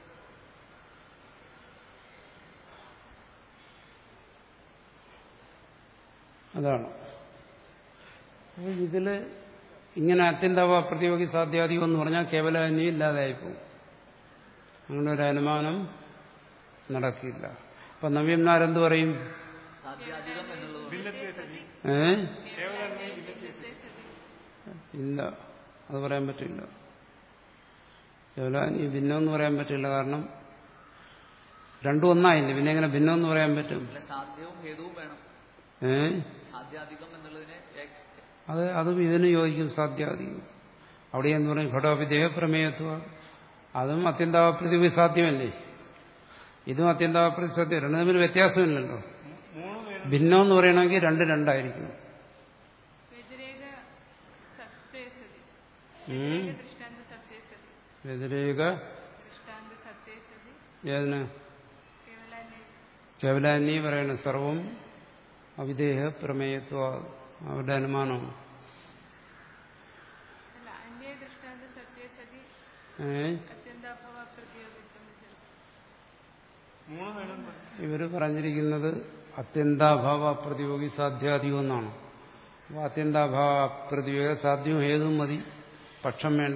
Speaker 1: അതാണ് ഇതില് ഇങ്ങനെ അത്യന്താവ പ്രതിയോഗി സാധ്യാധികം എന്ന് പറഞ്ഞാൽ കേവലാന്യം ഇല്ലാതായിപ്പോവും. അങ്ങനെ ഒരു അനുമാനം നടക്കില്ല. അപ്പൊ നവ്യന്മാരെന്ത് പറയും? ഏ ഇല്ല, അത് പറയാൻ പറ്റില്ല. കേവലാന്യം ഭിന്നമെന്ന് പറയാൻ പറ്റില്ല. കാരണം രണ്ടും ഒന്നായില്ല. പിന്നെ എങ്ങനെ ഭിന്നമെന്ന് പറയാൻ പറ്റും? ഏ അത് അതും ഇതിന് യോജിക്കും. സാധ്യാധികം അവിടെ എന്ന് പറയും ഘടോവിദേഹ പ്രമേയത്വം. അതും അത്യന്താപ്രതി സാധ്യമല്ലേ? ഇതും അത്യന്താപ്രതി സാധ്യം. രണ്ടു തമ്മിൽ വ്യത്യാസമില്ലല്ലോ. ഭിന്നമെന്ന് പറയണമെങ്കിൽ രണ്ട് രണ്ടായിരിക്കും. ഉം.
Speaker 4: ദൃഷ്ടാന്ത സത്യേ സതി
Speaker 1: വ്യതിരേക
Speaker 4: ദൃഷ്ടാന്ത സത്യേ സതി
Speaker 1: ഏതിന്
Speaker 4: കേവലാന്യ
Speaker 1: കേവലാന്യ പറയണ സർവം അവിദേഹ പ്രമേയത്വ അവരുടെ അനുമാനം.
Speaker 4: അല്ല അന്യ ദൃഷ്ടാന്ത സത്യേ സതി
Speaker 1: ഏ
Speaker 4: അത്യന്താഭവ പ്രതിയോഗിത്വം
Speaker 2: മൂന്ന് വേണം പറ-
Speaker 1: ഇവര് പറഞ്ഞിരിക്കുന്നത് അത്യന്താഭാവ പ്രതിയോഗി സാധ്യാധികം എന്നാണ്. അപ്പോൾ അത്യന്താഭാവ പ്രതിയോഗ സാധ്യം ഏതും മതി, പക്ഷം വേണ്ട.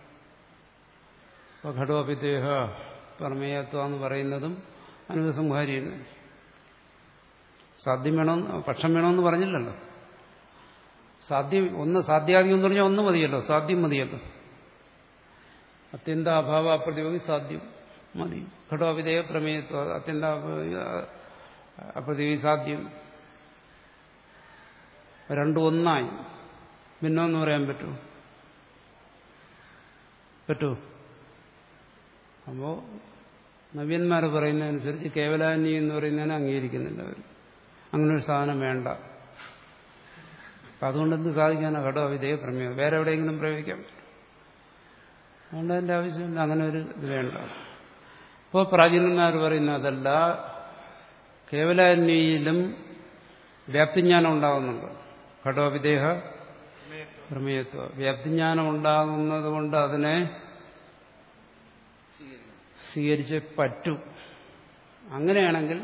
Speaker 1: ഇപ്പൊ ഘടോപിദേഹ പ്രമേയത്വ എന്ന് പറയുന്നതും അനുസംഹാരിയാണ്. സാധ്യം വേണമെന്ന് പക്ഷം വേണമെന്ന് പറഞ്ഞില്ലല്ലോ. സാധ്യം ഒന്ന് സാധ്യാധികം എന്ന് പറഞ്ഞാൽ ഒന്ന് മതിയല്ലോ, സാധ്യം മതിയല്ലോ. അത്യന്താഭാവ പ്രതിയോഗി സാധ്യം മതി. ഘടോപിദേഹ പ്രമേയത്വ അത്യന്ത അപ്രതിയോഗി സാധ്യം രണ്ടും ഒന്നായി. ഭിന്നമെന്ന് പറയാൻ പറ്റുമോ? പറ്റുമോ? അപ്പോ നവ്യന്മാർ പറയുന്നതനുസരിച്ച് കേവലാന്യ എന്ന് പറയുന്നതിനെ അംഗീകരിക്കുന്നില്ല അവർ. അങ്ങനെ ഒരു സാധനം വേണ്ട. അപ്പം അതുകൊണ്ടെന്ത് സാധിക്കാനാണ് ഘടോവിധേയ പ്രമേയം? വേറെ എവിടെയെങ്കിലും പ്രയോഗിക്കാൻ പറ്റും. അതുകൊണ്ട് അതിൻ്റെ ആവശ്യമില്ല, അങ്ങനെ ഒരു ഇത് വേണ്ട. ഇപ്പോൾ പ്രാചീനന്മാർ പറയുന്ന അതല്ല, കേവലാന്യയിലും വ്യാപ്തിജ്ഞാനം ഉണ്ടാകുന്നുണ്ട്. ഘടോവിദേഹ പ്രമേയത്വ വ്യാപ്തിജ്ഞാനം ഉണ്ടാകുന്നത് കൊണ്ട് അതിനെ
Speaker 3: സ്വീകരിക്കണം.
Speaker 1: സ്വീകരിച്ച് പറ്റൂ. അങ്ങനെയാണെങ്കിൽ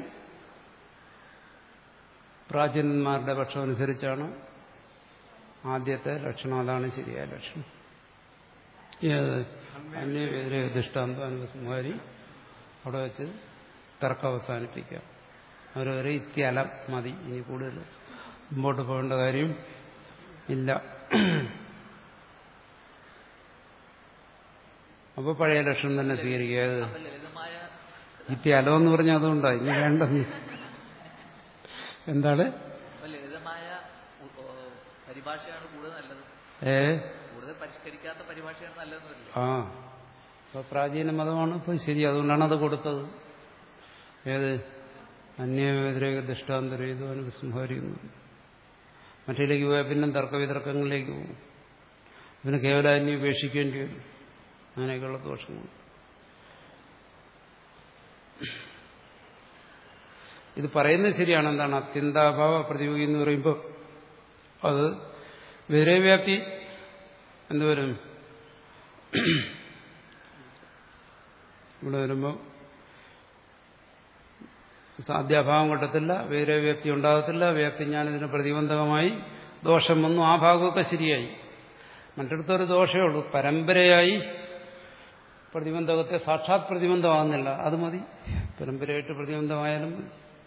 Speaker 1: പ്രാചീനന്മാരുടെ പക്ഷം അനുസരിച്ചാണ് ആദ്യത്തെ ലക്ഷണം, അതാണ് ശരിയായ ലക്ഷണം. ഏത് അന്യവേദന ദൃഷ്ടാന്തം അനുസംഹാരി അവിടെ വെച്ച് തർക്കം അവസാനിപ്പിക്കാം. അവരവരെ ഇത്യലം മതി, ഇനി കൂടുതൽ മുമ്പോട്ട് പോകേണ്ട കാര്യം ഇല്ല. അപ്പോൾ പഴയ ലക്ഷണം തന്നെ സ്വീകരിക്കുക.
Speaker 3: അപ്പൊ ലളിതമായ
Speaker 1: ഇത്യലം എന്ന് പറഞ്ഞാൽ അതുകൊണ്ടാണ് ഇനി വേണ്ടെന്ന്. എന്താണ്?
Speaker 3: അപ്പൊ ലളിതമായ ഉ- ഓ, പരിഭാഷയാണ് കൂടുതൽ നല്ലത്.
Speaker 1: ഏ
Speaker 3: കൂടുതൽ പരിഷ്കരിക്കാത്ത പരിഭാഷയാണ് നല്ലതെന്ന് വരില്ല.
Speaker 1: ആ അപ്പോൾ പ്രാചീന മതമാണ് ഇപ്പോൾ ശരി. അതുകൊണ്ടാണ് അത് കൊടുത്തത്. ഏത് അന്യവ്യതിരേക ദൃഷ്ടാന്തരേതോ അനുസംഹാരിക്കുന്നു. മറ്റേലേക്ക് പോയാൽ പിന്നെ തർക്കവിതർക്കങ്ങളിലേക്ക് പോകും. പിന്നെ കേവലാന്യം ഉപേക്ഷിക്കേണ്ടി വരും. അങ്ങനെയൊക്കെയുള്ള ദോഷങ്ങൾ. ഇത് പറയുന്നത് ശരിയാണ്. എന്താണ് അത്യന്താഭാവ പ്രതിയോഗി എന്ന് പറയുമ്പോൾ അത് വിരവ്യാപ്തി എന്തുവരും? ഇവിടെ വരുമ്പോൾ സാധ്യാഭാവം കിട്ടത്തില്ല, വിരവ്യാപ്തി ഉണ്ടാകത്തില്ല, വ്യാപ്തി ഞാനിതിന് പ്രതിബന്ധകമായി ദോഷം വന്നു. ആ ഭാഗമൊക്കെ ശരിയായി. മറ്റിടത്തൊരു ദോഷമേ ഉള്ളൂ, പരമ്പരയായി പ്രതിബന്ധകത്തെ സാക്ഷാത് പ്രതിബന്ധമാകുന്നില്ല. അത് മതി, പരമ്പരയായിട്ട് പ്രതിബന്ധമായാലും മതി.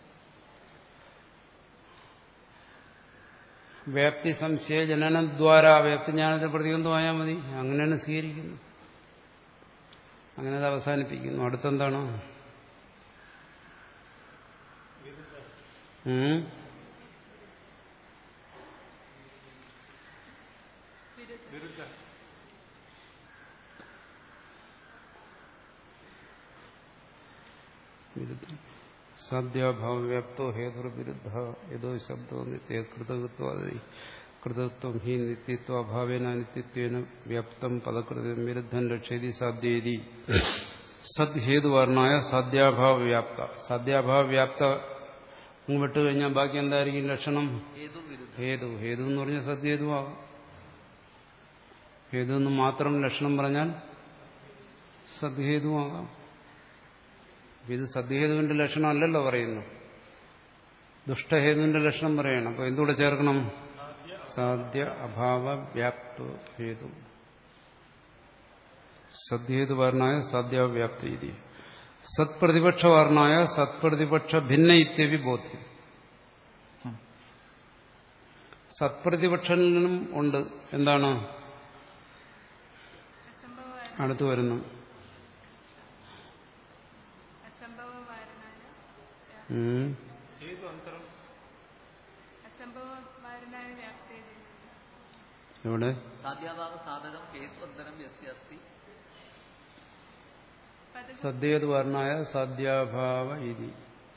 Speaker 1: വ്യാപ്തി സംശയ ജനനദ്വാര വ്യാപ്തിജ്ഞാനത്തിൽ പ്രതിബന്ധമായാൽ മതി. അങ്ങനെയാണ് സ്വീകരിക്കുന്നത്. അങ്ങനെ അത് അവസാനിപ്പിക്കുന്നു. അടുത്തെന്താണ്? ഉം
Speaker 2: വിരുദ്ധ
Speaker 1: സാധ്യാഭാവവ്യാപ്തോ ഹേതുർവിരുദ്ധ യഥോ ശബ്ദോ നിത്യ കൃതകൃത്വാദി കൃതത്വം ഹി നിത്യത്വാഭാവേന നിത്യത്വേന വ്യാപ്തം പദകൃതം വിരുദ്ധം രക്ഷേതി സാധ്യേതി സദ്ഹേതുവർണായ സാധ്യാഭാവവ്യാപ്ത. സാധ്യാഭാവവ്യാപ്ത വിട്ടുകഴിഞ്ഞാൽ ബാക്കി എന്തായിരിക്കും ലക്ഷണം?
Speaker 3: ഏതു വിരുദ്ധ
Speaker 1: ഹേതു. ഹേതു എന്ന് പറഞ്ഞാൽ സദ്ഹേതുവാകും. ഹേതു എന്ന് മാത്രം ലക്ഷണം പറഞ്ഞാൽ സദ്ഹേതുവാകാം. ഇത് സദ്ഹേതുവിന്റെ ലക്ഷണം അല്ലല്ലോ പറയുന്നു, ദുഷ്ടഹേതുവിന്റെ ലക്ഷണം പറയണം. അപ്പൊ എന്തുകൂടെ ചേർക്കണം? സാധ്യ അഭാവ വ്യാപ്ത ഹേതു. സദ്ഹേതുവാർണായ സാധ്യാവ്യാപ്തി. സത്പ്രതിപക്ഷവാർണായ സത്പ്രതിപക്ഷ ഭിന്ന ഇത്യവി ബോധ്യം. സത്പ്രതിപക്ഷനും ഉണ്ട്. എന്താണ് അടുത്ത് വരുന്നു? ഉം
Speaker 2: ഹേതു അന്തരം
Speaker 1: എവിടെ?
Speaker 3: സാധ്യാഭാവ സാധകം ഹേത്വന്തരം യസ്യ അസ്തി.
Speaker 1: സദ്യേതുവർണായ സാധ്യാഭാവ ഇതി.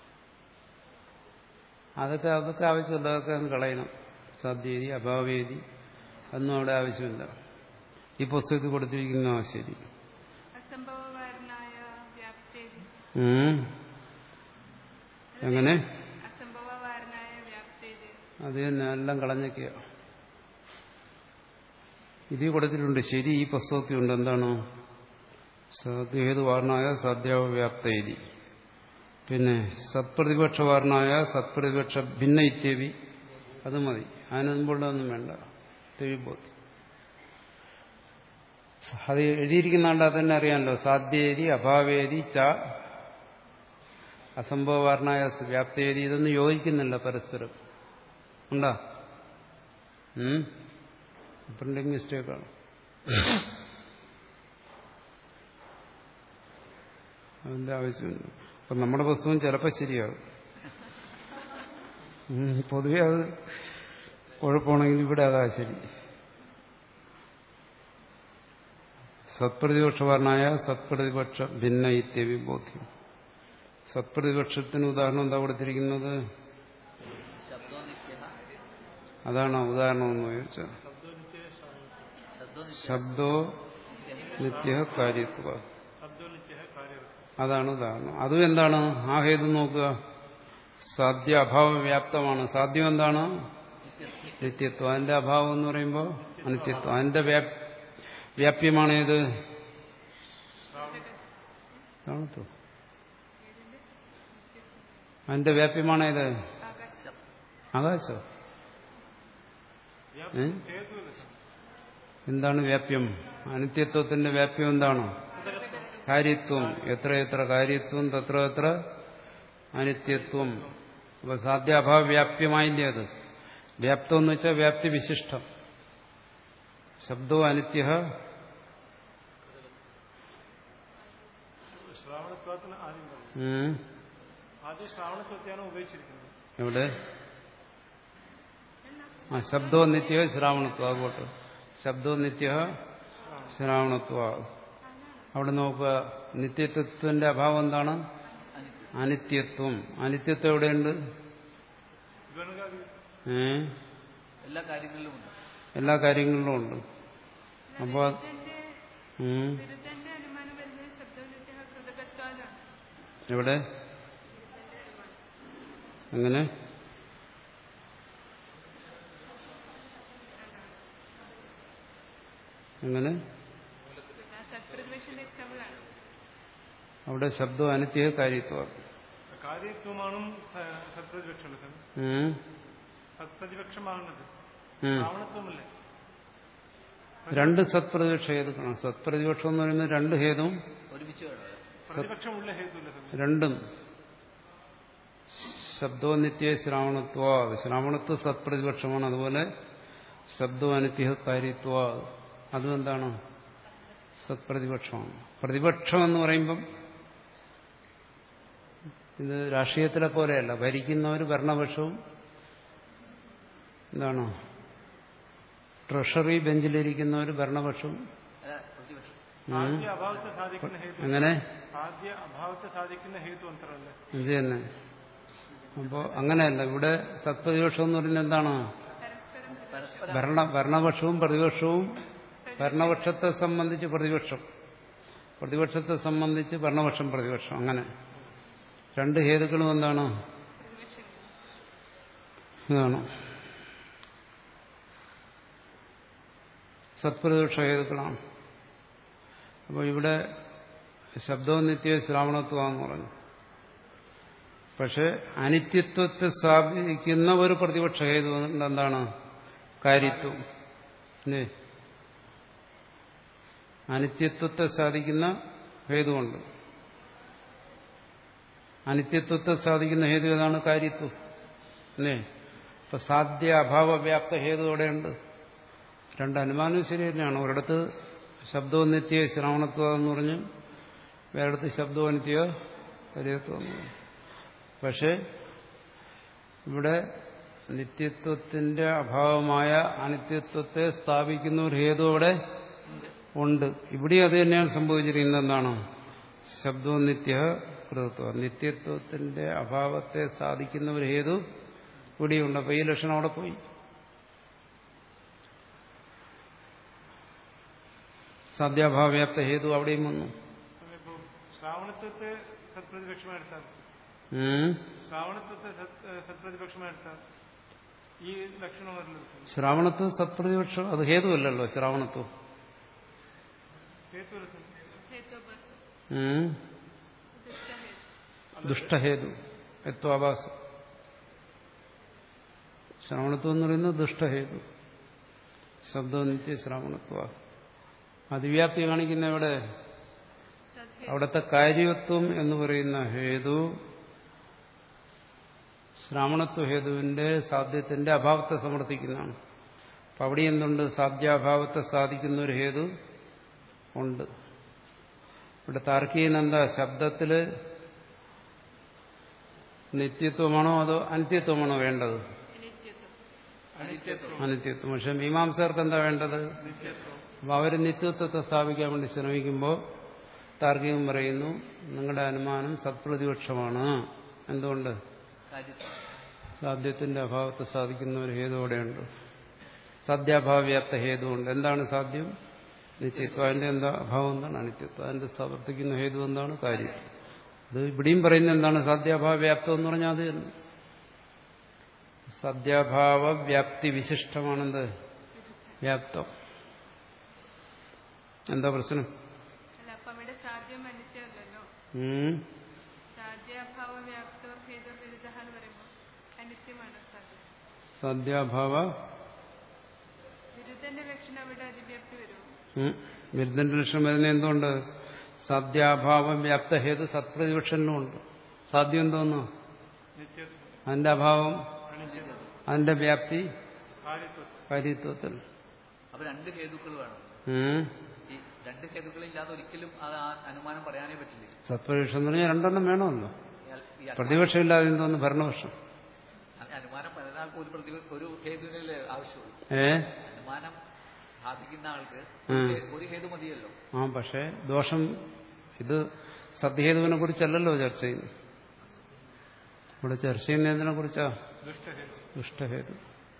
Speaker 1: അതൊക്കെ അതൊക്കെ ആവശ്യമില്ല, അതൊക്കെ അങ്ങ് കളയണം. സാധ്യേതി അഭാവേതി അതൊന്നും അവിടെ ആവശ്യമില്ല. ഈ പുസ്തകത്തിൽ കൊടുത്തിരിക്കുന്ന ശരി.
Speaker 4: അസംഭവകാരനായ വ്യാപ്തേതി.
Speaker 1: ഉം. എങ്ങനെ?
Speaker 4: അസംഭവകാരനായ വ്യാപ്തേതി.
Speaker 1: അത് തന്നെ എല്ലാം കളഞ്ഞൊക്കെയാ. ഇതിൽ കൊടുത്തിട്ടുണ്ട് ശരി. ഈ പുസ്തകത്തിലുണ്ട്. എന്താണ്? സാധ്യഹേതുവാരനായ സാധ്യാവ്യാപ്തേതി. പിന്നെ സത്പ്രതിപക്ഷവാരനായ സത്പ്രതിപക്ഷ ഭിന്ന ഇത്യവി. അത് മതി. അതിന് മുമ്പുള്ളതൊന്നും വേണ്ട. തെവിബോധി അത് എഴുതിയിരിക്കുന്നാണ്ടാ തന്നെ അറിയാമല്ലോ. സാധ്യേതി അഭാവേതി ച അസംഭവവാരനായ വ്യാപ്തേതി. ഇതൊന്നും യോജിക്കുന്നില്ല പരസ്പരം. ഉണ്ടാ? പ്രിന്റിംഗ് മിസ്റ്റേക്കാണ്. അതിന്റെ ആവശ്യമുണ്ട്. അപ്പൊ നമ്മുടെ പുസ്തകം ചിലപ്പോൾ ശരിയാകും. പൊതുവെ അത് കുഴപ്പമാണെങ്കിൽ ഇവിടെ അതാ ശരി. സത്പ്രതിപക്ഷവാരനായ സത്പ്രതിപക്ഷ ഭിന്ന ഇത്യവി ബോധ്യം. സത്പ്രതിപക്ഷത്തിന് ഉദാഹരണം എന്താ കൊടുത്തിരിക്കുന്നത്? അതാണോ ഉദാഹരണം എന്ന് ചോദിച്ചാൽ? ശബ്ദോ നിത്യ കാര്യത്വ. അതാണ് ഉദാഹരണം. അതും എന്താണ്? ആ ഹേതു നോക്കുക. സാധ്യ അഭാവ വ്യാപ്തമാണ്. സാധ്യം എന്താണ്? നിത്യത്വം. അതിന്റെ അഭാവം എന്ന് പറയുമ്പോൾ അനിത്യത്വം. അതിന്റെ വ്യാപ്യമാണേത്? കാണത്തു. അതിന്റെ വ്യാപ്യമാണേത്? ആകാശം. എന്താണ് വ്യാപ്യം? അനിത്യത്വത്തിന്റെ വ്യാപ്യം എന്താണ്? കാര്യത്വം. എത്ര എത്ര കാര്യത്വം തത്ര എത്ര അനിത്യത്വം. അപ്പൊ സാധ്യാഭാവ വ്യാപ്യമായില്ലേ അത്? വ്യാപ്തം എന്ന് വെച്ചാൽ വ്യാപ്തി വിശിഷ്ടം. ശബ്ദോ അനിത്യ. എവിടെ? ആ ശബ്ദോ നിത്യ ശ്രാവണത്വ. ആകോട്ടെ. ശബ്ദോ നിത്യ ശ്രാവണത്വ. അവിടെ നോക്കുക. നിത്യത്വത്തിന്റെ അഭാവം എന്താണ്? അനിത്യത്വം. അനിത്യത്വം എവിടെയുണ്ട്? ഏ
Speaker 3: എല്ലാ കാര്യങ്ങളിലും ഉണ്ട്.
Speaker 1: എല്ലാ കാര്യങ്ങളിലും ഉണ്ട്. അപ്പൊ എവിടെ? എങ്ങനെ? എങ്ങനെ? അവിടെ ശബ്ദം അനിത്യ കാര്യത്വം.
Speaker 2: കാര്യത്വമാണ് സത്പ്രതിപക്ഷമാണത്.
Speaker 1: രണ്ട് സത്പ്രതിപക്ഷ ഹേതുക്കളാണ്. സത്പ്രതിപക്ഷം എന്ന് പറയുന്നത് രണ്ട് ഹേതുവും രണ്ടും. ശബ്ദോ നിത്യ ശ്രാവണത്വ. ശ്രാവണത്വ സത്പ്രതിപക്ഷമാണ്. അതുപോലെ ശബ്ദോ അനിത്യ കാര്യത്വ. അതും എന്താണ്? സത്പ്രതിപക്ഷമാണ്. പ്രതിപക്ഷം എന്ന് പറയുമ്പം ഇത് രാഷ്ട്രീയത്തിലെ പോലെയല്ല. ഭരിക്കുന്നവർ ഭരണപക്ഷവും എന്താണ്? ട്രഷറി ബെഞ്ചിലിരിക്കുന്നവർ ഭരണപക്ഷവും. അങ്ങനെ ഇത് തന്നെ. അപ്പോ അങ്ങനെയല്ല. ഇവിടെ സത്പ്രതിപക്ഷം എന്ന് പറയുന്നത് എന്താണ്? ഭരണ ഭരണപക്ഷവും പ്രതിപക്ഷവും. ഭരണപക്ഷത്തെ സംബന്ധിച്ച് പ്രതിപക്ഷം, പ്രതിപക്ഷത്തെ സംബന്ധിച്ച് ഭരണപക്ഷം, പ്രതിപക്ഷം. അങ്ങനെ രണ്ട് ഹേതുക്കളും എന്താണ്? ഇതാണ് സത്പ്രതിപക്ഷ ഹേതുക്കളാണ്. അപ്പോൾ ഇവിടെ ശബ്ദവും നിത്യ ശ്രാവണത്വമാണെന്ന് പറഞ്ഞു. പക്ഷെ അനിത്യത്വത്തെ സ്ഥാപിക്കുന്ന ഒരു പ്രതിപക്ഷ ഹേതു എന്താണ്? കാര്യത്വം. അല്ലേ? അനിത്യത്വത്തെ സാധിക്കുന്ന ഹേതുവുണ്ട്. അനിത്യത്വത്തെ സാധിക്കുന്ന ഹേതു ഏതാണ്? കാര്യത്വം. അല്ലേ? ഇപ്പൊ സാധ്യ അഭാവ വ്യാപ്ത ഹേതു എവിടെയുണ്ട്? രണ്ട് അനുമാനവും ശരി തന്നെയാണ്. ഒരിടത്ത് ശബ്ദവും നിത്യ ശ്രാവണത്വം എന്ന് പറഞ്ഞു, വേറെടുത്ത് ശബ്ദവും നിത്യ കാര്യത്വം എന്ന് പറഞ്ഞു. പക്ഷെ ഇവിടെ നിത്യത്വത്തിന്റെ അഭാവമായ അനിത്യത്വത്തെ സ്ഥാപിക്കുന്ന ഒരു ഹേതു അവിടെ ഉണ്ട്. ഇവിടെ അത് തന്നെയാണ് സംഭവിച്ചിരിക്കുന്നത്. എന്താണ്? ശബ്ദവും നിത്യ കൃതത്വം. നിത്യത്വത്തിന്റെ അഭാവത്തെ സാധിക്കുന്ന ഒരു ഹേതു ഇവിടെയുണ്ട്. അപ്പൊ ഈ ലക്ഷണം അവിടെ പോയി. സാധ്യാഭാവ്യാപ്ത ഹേതു അവിടെയും വന്നു.
Speaker 2: ഇപ്പോ ശ്രാവണത്വത്തെ സത്പ്രതിപക്ഷമായെടുത്താൽ
Speaker 1: ഉം.
Speaker 2: ശ്രാവണത്വത്തെ സത്പ്രതിപക്ഷമായെടുത്താൽ ഈ ലക്ഷണം വരില്ല.
Speaker 1: ശ്രാവണത്വം സത്പ്രതിപക്ഷം അത് ഹേതുവല്ലല്ലോ. ശ്രാവണത്വം
Speaker 2: ഹേതുവരത്തിൽ
Speaker 4: हेतुबस
Speaker 1: ഉം.
Speaker 4: दुष्टहेतु
Speaker 1: ദുഷ്ടഹേതു ഹേത്വാഭാസം. ശ്രവണത്വം എന്ന് പറയുന്നത് ദുഷ്ടഹേതു. ശബ്ദനിത്യ ശ്രാവണത്വ. അതിവ്യാപ്തി കാണിക്കുന്ന എവിടെ?
Speaker 4: सदहेतु
Speaker 1: അവിടുത്തെ കാര്യത്വം എന്ന് പറയുന്ന ഹേതു ശ്രാവണത്വ ഹേതുവിന്റെ സാധ്യത്തിന്റെ അഭാവത്തെ സമർത്ഥിക്കുന്നതാണ്. അപ്പം അവിടെ എന്തുണ്ട്? സാധ്യാഭാവത്തെ സാധിക്കുന്ന ഒരു ഹേതു ഉണ്ട്. ഇവിടെ താർക്കികൻ എന്താ? ശബ്ദത്തില് നിത്യത്വമാണോ അതോ അനിത്യത്വമാണോ വേണ്ടത്?
Speaker 4: नित्यत्व
Speaker 3: അനിത്യത്വം.
Speaker 1: അനിത്യത്വം. പക്ഷെ മീമാംസകർക്ക് എന്താ വേണ്ടത്? അപ്പൊ അവർ നിത്യത്വത്തെ സ്ഥാപിക്കാൻ വേണ്ടി ശ്രമിക്കുമ്പോൾ താർക്കികൻ പറയുന്നു നിങ്ങളുടെ അനുമാനം സത്പ്രതിപക്ഷമാണ്. എന്തുകൊണ്ട്?
Speaker 3: കാര്യത്വം.
Speaker 1: സാധ്യത്തിന്റെ അഭാവത്തെ സാധിക്കുന്ന ഒരു ഹേതു അവിടെയുണ്ട്. സാധ്യാഭാവ്യാപ്ത ഹേതുണ്ട്. എന്താണ് സാധ്യം? നിത്യത്വം. അതിന്റെ എന്താ അഭാവം? എന്താണ്? അനിത്യത്വം. അതിന്റെ പ്രവർത്തിക്കുന്ന ഹേതു എന്താണ്? കാര്യം. ഇത് ഇവിടെയും പറയുന്നത് എന്താണ്? സാധ്യാഭാവ്യാപ്തം എന്ന് പറഞ്ഞാൽ അത് തന്നെ. സാധ്യാഭാവ വ്യാപ്തി വിശിഷ്ടമാണെന്ത്? വ്യാപ്തം. എന്താ പ്രശ്നം?
Speaker 4: അല്ല അപ്പൊ അവിടെ സാധ്യം അനിത്യമല്ലല്ലോ.
Speaker 1: ഉം.
Speaker 4: സാധ്യാഭാവ വ്യാപ്തോ ഹേതു വിരുദ്ധ എന്ന് പറയുമ്പോൾ അനിത്യമാണ് സാധ്യം.
Speaker 1: സാധ്യാഭാവ
Speaker 4: വിരുദ്ധന്റെ ലക്ഷണം അവിടെ അതിവ്യാപ്തി വരുമോ?
Speaker 1: ഉം. വിരുദ്ധന്റെ ലക്ഷണം വരുന്നത് എന്തുകൊണ്ട്? സാധ്യാഭാവം വ്യാപ്ത ഹേതു സത്പ്രതിപക്ഷനുണ്ട്. സാധ്യം എന്തോന്നു?
Speaker 2: നിത്യത്വം
Speaker 1: അതിന്റെ അഭാവം,
Speaker 2: അനിത്യത്വം
Speaker 1: അതിന്റെ വ്യാപ്തി
Speaker 2: കാര്യത്വം
Speaker 1: കാര്യത്വത്തിൽ.
Speaker 3: അപ്പൊ രണ്ട് ഹേതുക്കൾ വേണം.
Speaker 1: ഉം.
Speaker 3: ഈ രണ്ട് ഹേതുക്കളില്ലാതെ ഒരിക്കലും അത് ആ അനുമാനം പറയാനേ പറ്റില്ല.
Speaker 1: സത്പ്രതിപക്ഷം എന്ന് പറഞ്ഞാൽ രണ്ടെണ്ണം വേണമല്ലോ.
Speaker 3: ഈ അൽ- ഈ അനുമാനം-
Speaker 1: പ്രതിപക്ഷമില്ലാതെ എന്തോന്ന്? ഭരണപക്ഷം.
Speaker 3: അനുമാനം പലതാൾക്ക് ഒരു പ്രതി ഒരു ഹേതുവിനല്ലേ ആവശ്യമുള്ളൂ.
Speaker 1: ഏ
Speaker 3: അനുമാനം സാധിക്കുന്ന ആൾക്ക്
Speaker 1: ഉം.
Speaker 3: ഒരു ഹേ- ഒരു ഹേതു മതിയല്ലോ.
Speaker 1: ആ പക്ഷേ ദോഷം ഇത് സത്യഹേതുവിനെ കുറിച്ചല്ലല്ലോ ചർച്ച ചെയ്യുന്നത്. ഇവിടെ ചർച്ച ചെയ്യുന്നതിനെ കുറിച്ചാ
Speaker 2: ദുഷ്ടഹേതു.
Speaker 1: ദുഷ്ടഹേതു.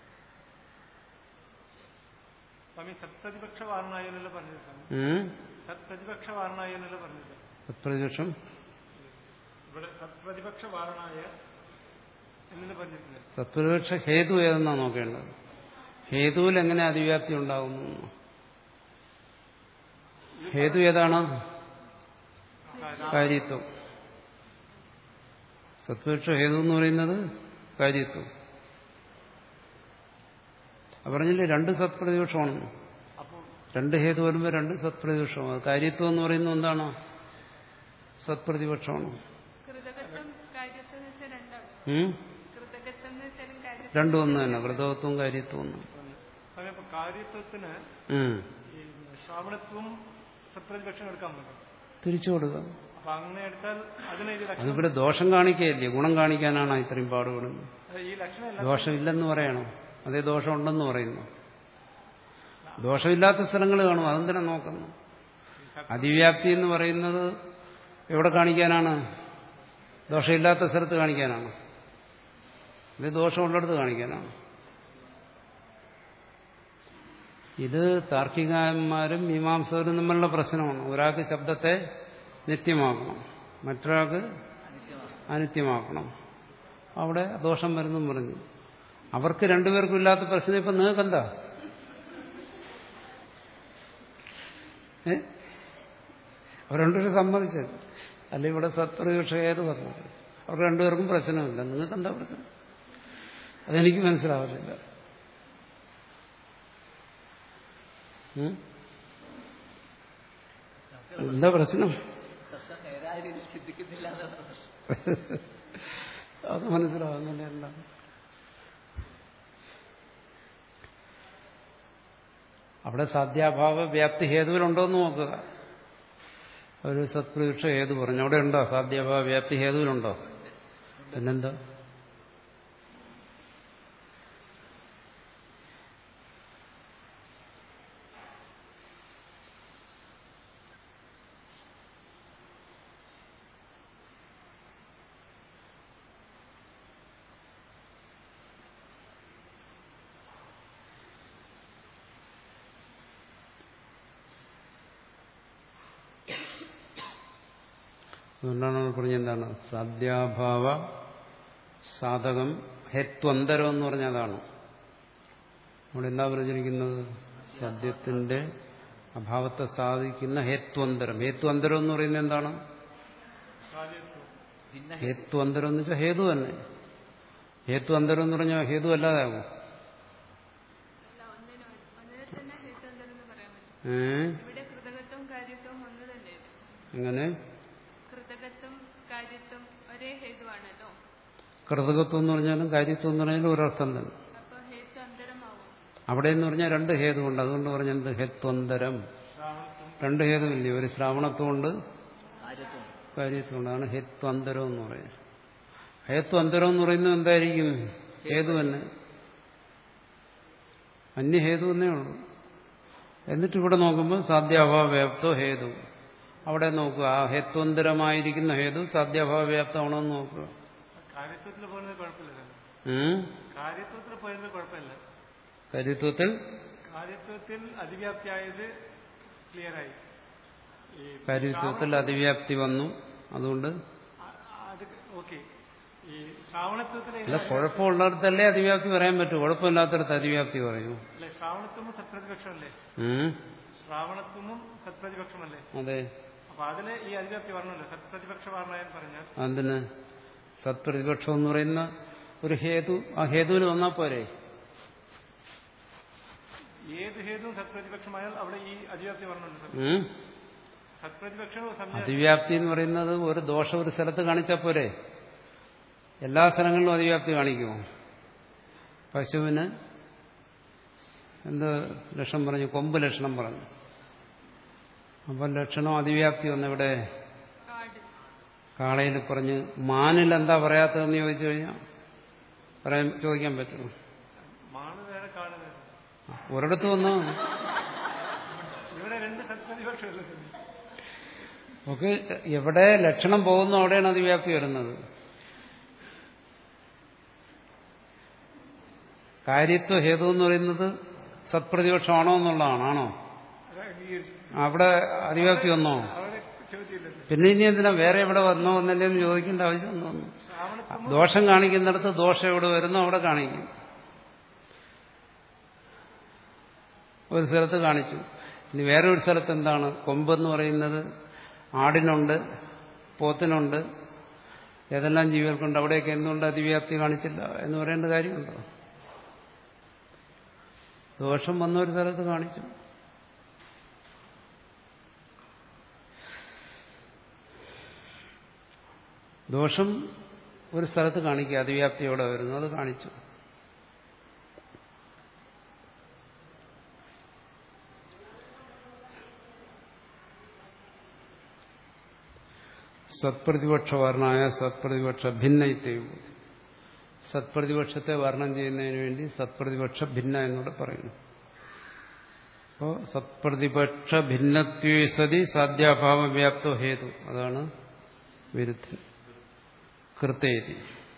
Speaker 2: സ്വാമി സത്പ്രതിപക്ഷ വാരണായെന്നല്ല പറഞ്ഞത് സ്വാമി.
Speaker 1: ഉം.
Speaker 2: സത്പ്രതിപക്ഷ വാരണായെന്നല്ല പറഞ്ഞത്.
Speaker 1: സത്പ്രതിപക്ഷം
Speaker 2: ഇവിടെ സത്പ്രതിപക്ഷ വാരണായ എന്നല്ല പറഞ്ഞിട്ടില്ല.
Speaker 1: സത്പ്രതിപക്ഷ ഹേതു ഏതെന്നാ നോക്കേണ്ടത്. ഹേതുവിൽ എങ്ങനെ അതിവ്യാപ്തി ഉണ്ടാകുന്നു? ഹേതു ഏതാണ്? കാര്യത്വം. സത്പുരുഷ ഹേതു എന്ന് പറയുന്നത് കാര്യത്വം. പറഞ്ഞില്ലേ രണ്ട് സത്പ്രതിപക്ഷമാണ്.
Speaker 2: അപ്പോൾ
Speaker 1: രണ്ട് ഹേതു വരുമ്പോൾ രണ്ട് സത്പ്രതിപക്ഷമാണ്. കാര്യത്വം എന്ന് പറയുന്നത് എന്താണ്? സത്പ്രതിപക്ഷമാണ്.
Speaker 4: കൃതകത്വം കാര്യത്വം എന്ന് വെച്ചാൽ രണ്ടാണ്.
Speaker 1: ഉം?
Speaker 4: കൃതകത്വം എന്ന് വെച്ചാലും കാര്യത്വം
Speaker 1: രണ്ടും ഒന്ന് തന്നെ. കൃതത്വവും കാര്യത്വം ഒന്ന്.
Speaker 2: സ്വാമി അപ്പൊ കാര്യത്വത്തിന്
Speaker 1: ഉം.
Speaker 2: ഈ ശ്രാവണത്വം സത്പ്രതിപക്ഷം എടുക്കാൻ പറ്റും.
Speaker 1: തിരിച്ചു കൊടുക്കുക.
Speaker 2: അപ്പൊ അങ്ങനെ എടുത്താൽ അതിന് ഈ ലക്ഷണം
Speaker 1: അതിവിടെ ദോഷം കാണിക്കുകയല്ലേ, ഗുണം കാണിക്കാനാണ് ഇത്രയും പാടുപെടുന്നത്.
Speaker 2: ഈ ലക്ഷണം
Speaker 1: ദോഷമില്ലെന്ന് പറയണം, അതേ ദോഷമുണ്ടെന്ന് പറയുന്നു. ദോഷമില്ലാത്ത സ്ഥലങ്ങൾ കാണും, അതെന്തിനാ നോക്കുന്നു? അതിവ്യാപ്തി എന്ന് പറയുന്നത് എവിടെ കാണിക്കാനാണ്? ദോഷമില്ലാത്ത സ്ഥലത്ത് കാണിക്കാനാണ്. ഇത് ദോഷമുള്ളിടത്ത് കാണിക്കാനാണ്. ഇത് താർക്കികന്മാരും മീമാംസകരും തമ്മിലുള്ള പ്രശ്നമാണ്. ഒരാൾക്ക് ശബ്ദത്തെ നിത്യമാക്കണം, മറ്റൊരാൾക്ക് അനിത്യമാക്കണം. അവിടെ ദോഷം വരുന്നു പറഞ്ഞു. അവർക്ക് രണ്ടുപേർക്കും ഇല്ലാത്ത പ്രശ്നം ഇപ്പം നിങ്ങൾക്കെന്താ? ഏ അവർ രണ്ടുപേരും സമ്മതിച്ചത് അല്ല. ഇവിടെ സത്പ്രതിപക്ഷ ഏത് പറഞ്ഞത്? അവർക്ക് രണ്ടുപേർക്കും പ്രശ്നമില്ല. നിങ്ങൾക്കെന്താ പ്രശ്നം? അതെനിക്ക് മനസ്സിലാവുന്നില്ല. ഉം? എന്താ പ്രശ്നം?
Speaker 3: പ്രശ്നം നേരായ രീതിയിൽ ചിന്തിക്കുന്നില്ല എന്നാണ് പ്രശ്നം.
Speaker 1: അത് മനസ്സിലാവുന്നില്ല. എല്ലാം അവിടെ സാധ്യാഭാവ വ്യാപ്തി ഹേതുവിലുണ്ടോയെന്ന് നോക്കുക. ഒരു സത്പ്രതിപക്ഷ ഹേതു പറഞ്ഞു, അവിടെ ഉണ്ടോ സാധ്യാഭാവ വ്യാപ്തി ഹേതുവിലുണ്ടോ? പിന്നെന്താ? അതുകൊണ്ടാണ് നമ്മൾ പറഞ്ഞ എന്താണ് സാധ്യാഭാവ സാധകം ഹേത്വന്തരം എന്ന് പറഞ്ഞാൽ അതാണ്. അവിടെ എന്താ പറഞ്ഞിരിക്കുന്നത്? സദ്യത്തിന്റെ അഭാവത്തെ സാധിക്കുന്ന ഹേത്വന്തരം. ഹേത്വന്തരം എന്ന് പറയുന്നത് എന്താണ്? ഹേത്വന്തരം എന്ന് വെച്ചാൽ ഹേതു തന്നെ. ഹേത്വന്തരം എന്ന് പറഞ്ഞാൽ ഹേതു അല്ലാതാകും. ഏ എങ്ങനെ? കൃതകത്വം എന്ന് പറഞ്ഞാലും കാര്യത്വം എന്ന് പറഞ്ഞാലും ഒരർത്ഥം തന്നെ. അവിടെ എന്ന് പറഞ്ഞാൽ രണ്ട് ഹേതുണ്ട്. അതുകൊണ്ട് പറഞ്ഞത് ഹേത്വന്തരം. രണ്ട് ഹേതുവില്ലേ? ഒരു ശ്രാവണത്വമുണ്ട്, കാര്യത്വമുണ്ട്. അതാണ് ഹേത്വന്തരം എന്ന് പറയുന്നത്. ഹേത്വന്തരം എന്ന് പറയുന്നത് എന്തായിരിക്കും? ഹേതു തന്നെ, അന്യഹേതു എന്നേ ഉള്ളൂ. എന്നിട്ട് ഇവിടെ നോക്കുമ്പോൾ സാധ്യാഭാവ വ്യാപ്തോ ഹേതു. അവിടെ നോക്കുക, ആ ഹേത്വന്തരമായിരിക്കുന്ന ഹേതു സാധ്യാഭാവ വ്യാപ്തമാണോന്ന് നോക്കുക.
Speaker 2: കാര്യത്വത്തിൽ പറയുന്നത് കുഴപ്പമില്ല. കാര്യത്വത്തിൽ പറയുന്നത് കുഴപ്പമില്ല.
Speaker 1: കാര്യത്വത്തിൽ
Speaker 2: കാര്യത്വത്തിൽ അതിവ്യാപ്തിയായത് ക്ലിയറായി.
Speaker 1: കാര്യത്വത്തിൽ അതിവ്യാപ്തി വന്നു. അതുകൊണ്ട്
Speaker 2: അത് ഓക്കെ. ഈ ശ്രാവണത്വത്തിലെ
Speaker 1: അല്ല, കുഴപ്പമുള്ളിടത്തല്ലേ അതിവ്യാപ്തി പറയാൻ പറ്റൂ. കുഴപ്പമില്ലാത്തടത്ത് അതിവ്യാപ്തി പറയൂ.
Speaker 2: അല്ലെ, ശ്രാവണത്വമും സത്പ്രതിപക്ഷമല്ലേ? ശ്രാവണത്വമും സത്പ്രതിപക്ഷമല്ലേ?
Speaker 1: അതെ.
Speaker 2: അപ്പൊ അതില് ഈ അതിവ്യാപ്തി പറഞ്ഞല്ലോ. സത്പ്രതിപക്ഷ വർണ്ണായെന്ന് പറഞ്ഞാൽ
Speaker 1: അതിന് സത്പ്രതിപക്ഷം എന്ന് പറയുന്ന ഒരു ഹേതു, ആ ഹേതുവിന് വന്നാൽ പോരെ?
Speaker 2: ഏത് ഹേതുവും സത്പ്രതിപക്ഷമായാൽ അവിടെ ഈ അതിവ്യാപ്തി പറഞ്ഞുണ്ട്. സത്പ്രതിപക്ഷവും
Speaker 1: അതിവ്യാപ്തി എന്ന് പറയുന്നത് ഒരു ദോഷം ഒരു സ്ഥലത്ത് കാണിച്ചാൽ പോരെ? എല്ലാ സ്ഥലങ്ങളിലും അതിവ്യാപ്തി കാണിക്കുമോ? പശുവിന് എന്ത് ലക്ഷണം പറഞ്ഞു? കൊമ്പ് ലക്ഷണം പറഞ്ഞു. അപ്പൊ ലക്ഷണം അതിവ്യാപ്തി വന്നിവിടെ കാളയിൽ പറഞ്ഞ് മാനിൽ എന്താ പറയാത്തതെന്ന് ചോദിച്ചു കഴിഞ്ഞാൽ പറയാൻ ചോദിക്കാൻ പറ്റുമോ? ഒരിടത്ത് വന്നു ഒക്കെ എവിടെ ലക്ഷണം പോകുന്നു അവിടെയാണ് അതിവ്യാപ്തി വരുന്നത്. കാര്യത്വ ഹേതു എന്ന് പറയുന്നത് സത്പ്രതിപക്ഷമാണോ എന്നുള്ളതാണ്. ആണോ? അവിടെ അതിവ്യാപ്തി വന്നോ? പിന്നെ ഇനി എന്തിനാ വേറെ എവിടെ വന്നോ എന്നല്ലേ എന്ന് ചോദിക്കേണ്ട ആവശ്യം ഒന്നു. ദോഷം കാണിക്കുന്നിടത്ത് ദോഷം എവിടെ വരുന്നോ അവിടെ കാണിക്കും. ഒരു സ്ഥലത്ത് കാണിച്ചു. ഇനി വേറെ ഒരു സ്ഥലത്ത് എന്താണ്? കൊമ്പെന്ന് പറയുന്നത് ആടിനുണ്ട്, പോത്തിനുണ്ട്, ഏതെല്ലാം ജീവികൾക്കുണ്ട്. അവിടെയൊക്കെ എന്തുകൊണ്ട് അതിവ്യാപ്തി കാണിച്ചില്ല എന്ന് പറയേണ്ട കാര്യമുണ്ടോ? ദോഷം വന്ന ഒരു സ്ഥലത്ത് കാണിച്ചു. ദോഷം ഒരു സ്ഥലത്ത് കാണിക്കുക, അതിവ്യാപ്തിയോടെ വരുന്നു, അത് കാണിച്ചു. സത്പ്രതിപക്ഷ വർണ്ണായ സത്പ്രതിപക്ഷ ഭിന്നയിത്തെയും സത്പ്രതിപക്ഷത്തെ വർണ്ണം ചെയ്യുന്നതിന് വേണ്ടി സത്പ്രതിപക്ഷ ഭിന്ന എന്നോട് പറയുന്നു. അപ്പോൾ സത്പ്രതിപക്ഷ ഭിന്നത്വേ സതി സാധ്യാഭാവ വ്യാപ്തോ ഹേതു. അതാണ് വിരുദ്ധൻ. കൃതേതി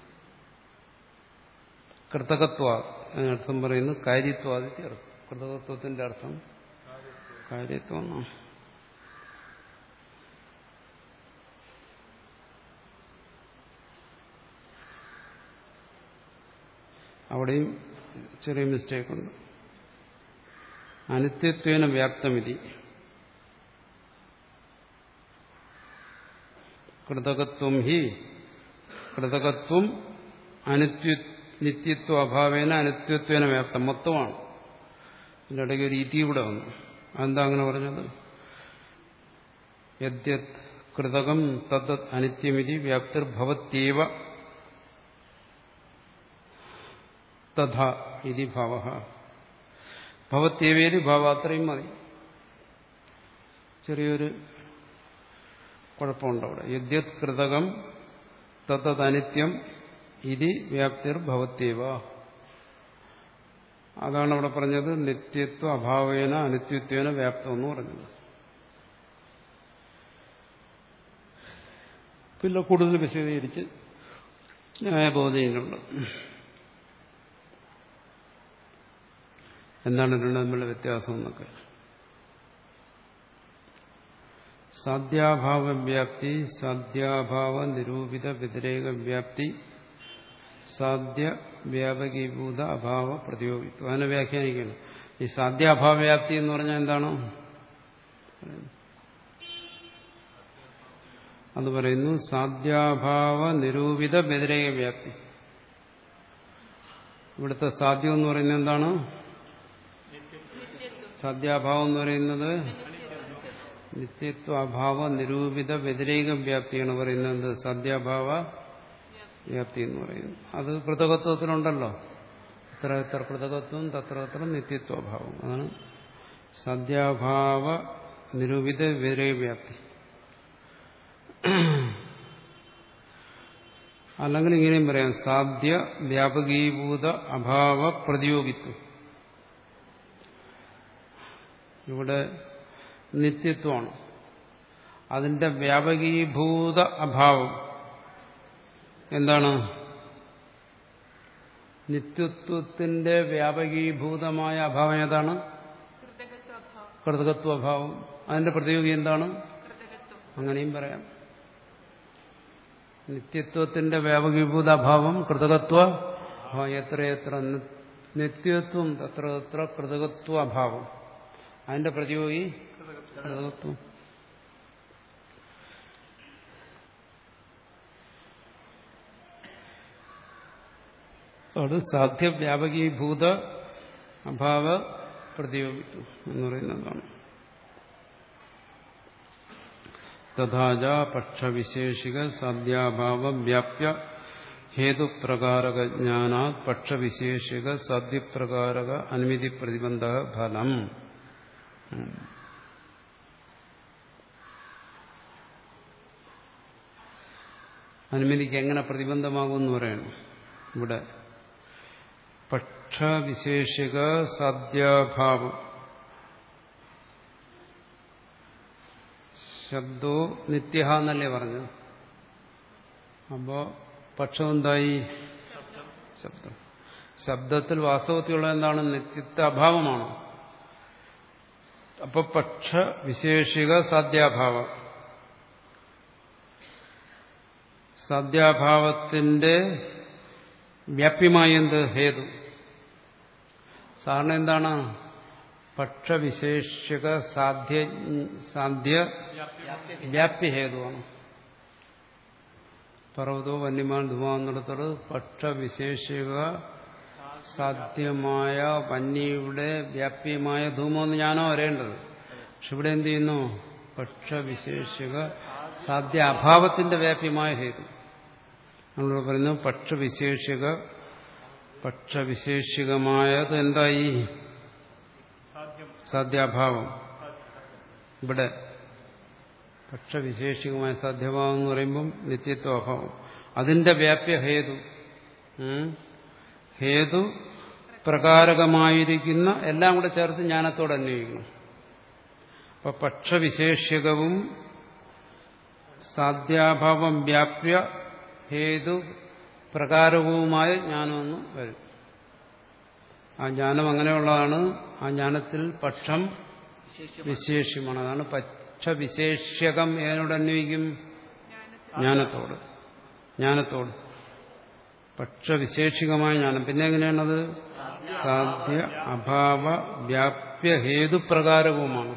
Speaker 1: കൃതകത്വ എന്നർത്ഥം പറയുന്നു. കാര്യത്വാദിത്യ അർത്ഥം. കൃതകത്വത്തിന്റെ അർത്ഥം കാര്യത്വം. അവിടെയും ചെറിയ മിസ്റ്റേക്കുണ്ട്. അനിത്യത്വേന വ്യാപ്തമിതി കൃതകത്വം ഹി കൃതകത്വം അനിത്യ നിത്യത്വ അഭാവേന അനിത്യത്വേന വ്യാപ്തം. മൊത്തമാണ്. ഇതിൻ്റെ ഇടയ്ക്ക് ഒരു ഇതി കൂടെ വന്നു. അതെന്താ അങ്ങനെ പറഞ്ഞത്? യദ്യത് കൃതകം തദ്ദത് അനിത്യമിതി വ്യാപ്തിർഭവത്യവ തഥാ ഇതി ഭാവഃ. ഭവത്യവേതി ഭാവ. അത്രയും മതി. ചെറിയൊരു കുഴപ്പമുണ്ട് അവിടെ. യദ്യത് കൃതകം തദ്ദത് അനിത്യം ഇതി വ്യാപ്തിർഭവത്യവ. അതാണ് അവിടെ പറഞ്ഞത്. നിത്യത്വ അഭാവേന അനിത്യത്വേന വ്യാപ്തം എന്ന് പറഞ്ഞത്. പിന്നെ കൂടുതൽ വിശദീകരിച്ച് ന്യായബോധയിലുണ്ട്. എന്താണ് രണ്ടും തമ്മിലുള്ള വ്യത്യാസം എന്നൊക്കെ. സാധ്യാഭാവ വ്യാപ്തി, സാധ്യാഭാവ നിരൂപിത വ്യതിരേക വ്യാപ്തി, സാധ്യ വ്യാപകീഭൂത അഭാവ പ്രതിയോഗിത്വം. അതിനെ വ്യാഖ്യാനിക്കണം. ഈ സാധ്യാഭാവ വ്യാപ്തി എന്ന് പറഞ്ഞാൽ എന്താണ്? അത് പറയുന്നു സാധ്യാഭാവ നിരൂപിത വ്യതിരേക വ്യാപ്തി. ഇവിടുത്തെ സാധ്യം എന്ന് പറയുന്നത് എന്താണ്? സാധ്യാഭാവം എന്ന് പറയുന്നത് നിത്യത്വ അഭാവ നിരൂപിത വ്യതിരേക വ്യാപ്തിയാണ് പറയുന്നത്. സാധ്യാഭാവ വ്യാപ്തി എന്ന് പറയുന്നു. അത് കൃതകത്വത്തിലുണ്ടല്ലോ. ഇത്ര എത്ര കൃതകത്വം തത്ര എത്ര നിത്യത്വഭാവം. അതാണ് സാധ്യാഭാവ നിരൂപിത വ്യതിരേക വ്യാപ്തി. അല്ലെങ്കിൽ ഇങ്ങനെയും പറയാം, സാധ്യ വ്യാപകീഭൂത അഭാവ പ്രതിയോഗിത്വം. ഇവിടെ നിത്യത്വമാണ്. അതിന്റെ വ്യാപകീഭൂത അഭാവം എന്താണ്? നിത്യത്വത്തിന്റെ വ്യാപകീഭൂതമായ അഭാവം ഏതാണ്? കൃതകത്വഭാവം. അതിന്റെ പ്രതിയോഗി എന്താണ്? അങ്ങനെയും പറയാം. നിത്യത്വത്തിന്റെ വ്യാപകീഭൂത അഭാവം കൃതകത്വ എത്രയെത്ര നിത്യത്വം തത്ര എത്ര കൃതകത്വ അഭാവം. അതിന്റെ പ്രതിയോഗി കൃതകത്വം. അത് സാധ്യവ്യാപകീഭൂത അഭാവ പ്രതിയോഗിത്വം എന്ന് പറയുന്നതാണ്. തഥാച പക്ഷവിശേഷിക സാധ്യാഭാവ വ്യാപ്യ ഹേതുപ്രകാരക ജ്ഞാനാത് പക്ഷവിശേഷിക സാധ്യപ്രകാരക അനുമതി പ്രതിബന്ധ ഫലം. അനുമതിക്ക് എങ്ങനെ പ്രതിബന്ധമാകുമെന്ന് പറയണം. ഇവിടെ പക്ഷവിശേഷിക സാധ്യാഭാവം ശബ്ദോ നിത്യ എന്നല്ലേ പറഞ്ഞു. അപ്പോ പക്ഷം എന്തായി? ശബ്ദം. ശബ്ദത്തിൽ വാസ്തവത്തിലുള്ള എന്താണ്? നിത്യത്വ അഭാവമാണ്. അപ്പൊ പക്ഷ വിശേഷിക സാധ്യാഭാവം. സാധ്യാഭാവത്തിന്റെ വ്യാപ്യമായ എന്ത്? ഹേതു. സാധാരണ എന്താണ്? പക്ഷവിശേഷിക സാധ്യ സാധ്യ വ്യാപ്യഹേതുവാണ്. പർവ്വതോ വന്യമാൻ ധുമാന്നിടത്തോട് പക്ഷവിശേഷിക സാധ്യമായ വന്യയുടെ വ്യാപ്യമായ ധൂമമെന്ന് ഞാനോ വരേണ്ടത്. പക്ഷെ ഇവിടെ എന്ത് ചെയ്യുന്നു? പക്ഷവിശേഷിക സാധ്യ അഭാവത്തിന്റെ വ്യാപ്യമായ ഹേതു. നമ്മളിവിടെ പറയുന്നു പക്ഷവിശേഷിക പക്ഷവിശേഷികമായത് എന്തായി? സാധ്യാഭാവം. ഇവിടെ പക്ഷവിശേഷികമായ സാധ്യഭാവം എന്ന് പറയുമ്പം നിത്യത്വ അഭാവം. അതിന്റെ വ്യാപ്യ ഹേതു. ഹേതു പ്രകാരകമായിരിക്കുന്ന എല്ലാം കൂടെ ചേർത്ത് ജ്ഞാനത്തോട് അന്വയിക്കണം. അപ്പൊ പക്ഷവിശേഷികവും സാധ്യാഭാവം വ്യാപ്യ ഹേതു പ്രകാരവുമായ ജ്ഞാനമെന്ന് വരും. ആ ജ്ഞാനം അങ്ങനെയുള്ളതാണ്. ആ ജ്ഞാനത്തിൽ പക്ഷം വിശേഷ്യമാണ്. അതാണ് പക്ഷവിശേഷ്യകം. ഏതിനോട് അന്വയിക്കും? ജ്ഞാനത്തോട്. ജ്ഞാനത്തോട് പക്ഷവിശേഷികമായ ജ്ഞാനം. പിന്നെ എങ്ങനെയാണത്? സാധ്യ അഭാവ വ്യാപ്യ ഹേതുപ്രകാരവുമാണ്.